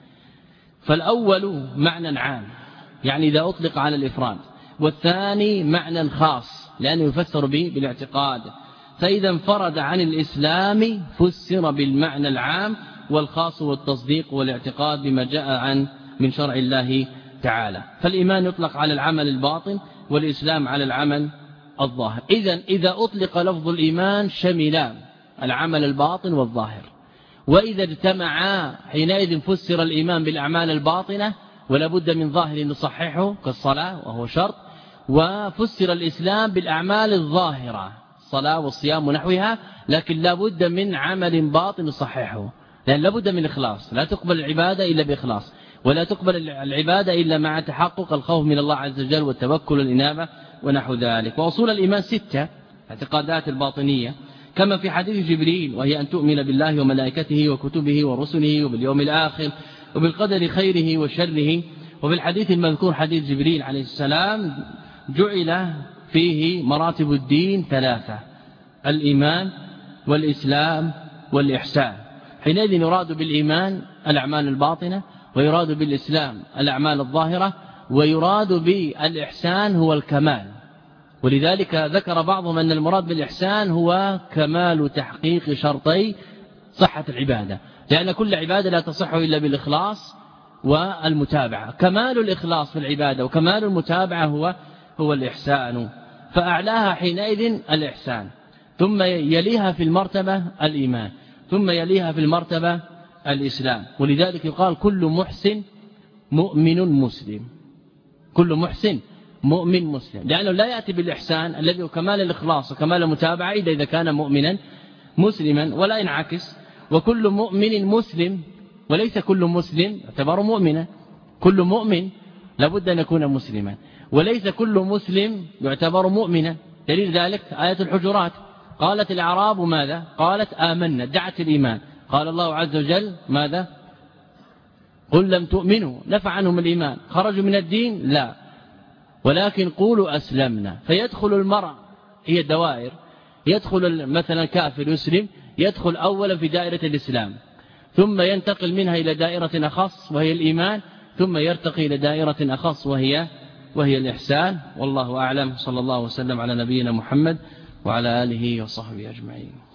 فالأول معنى عام يعني إذا أطلق على الإفراد، والثاني معنى خاص لأنه يفسر به بالاعتقاد، فإذا انفرد عن الإسلام فسر بالمعنى العام والخاص والتصديق والاعتقاد بما جاء من شرع الله تعالى. فالإيمان يطلق على العمل الباطن والإسلام على العمل الظاهر. إذا أطلق لفظ الإيمان شمل العمل الباطن والظاهر، وإذا اجتمعا حينئذ فسر الإيمان بالأعمال الباطنة ولا بد من ظاهر نصححه كالصلاة وهو شرط، وفسر الإسلام بالأعمال الظاهرة الصلاة والصيام ونحوها، لكن لا بد من عمل باطن نصححه، لأن لا بد من إخلاص، لا تقبل العبادة إلا بإخلاص، ولا تقبل العبادة إلا مع تحقق الخوف من الله عز وجل والتوكل والإنابة ونحو ذلك. وأصول الإيمان 6 اعتقادات الباطنية كما في حديث جبريل، وهي أن تؤمن بالله وملائكته وكتبه ورسله وباليوم الآخر وبالقدر خيره وشره. وفي الحديث المذكور حديث جبريل عليه السلام جعل فيه مراتب الدين 3: الإيمان والإسلام والإحسان. حينئذ يراد بالإيمان الأعمال الباطنة، ويراد بالإسلام الأعمال الظاهرة، ويراد بالإحسان هو الكمال. ولذلك ذكر بعضهم أن المراد بالإحسان هو كمال تحقيق شرطي صحة العبادة، لأن كل عبادة لا تصح إلا بالإخلاص والمتابعة. كمال الإخلاص في العبادة وكمال المتابعة هو الإحسان، فأعلاها حينئذ الإحسان، ثم يليها في المرتبة الإيمان، ثم يليها في المرتبة الإسلام. ولذلك يقال كل محسن مؤمن مسلم، كل محسن مؤمن مسلم، لأنه لا يأتي بالإحسان الذي هو كمال الإخلاص وكمال المتابعة إلا إذا كان مؤمنا مسلما، ولا ينعكس. وكل مؤمن مسلم، وليس كل مسلم يعتبر مؤمنا، كل مؤمن لابد أن يكون مسلما، وليس كل مسلم يعتبر مؤمنا. دليل ذلك آية الحجرات، قالت الأعراب ماذا؟ قالت آمنا، دعت الإيمان. قال الله عز وجل ماذا؟ قل لم تؤمنوا، نفع عنهم الإيمان، خرجوا من الدين؟ لا، ولكن قولوا أسلمنا. فيدخل المرء، هي دوائر، يدخل مثلا كافر يسلم، يدخل أولا في دائرة الإسلام، ثم ينتقل منها إلى دائرة أخص وهي الإيمان، ثم يرتقي إلى دائرة أخص وهي الإحسان. والله أعلم. صلى الله وسلم على نبينا محمد وعلى آله وصحبه أجمعين.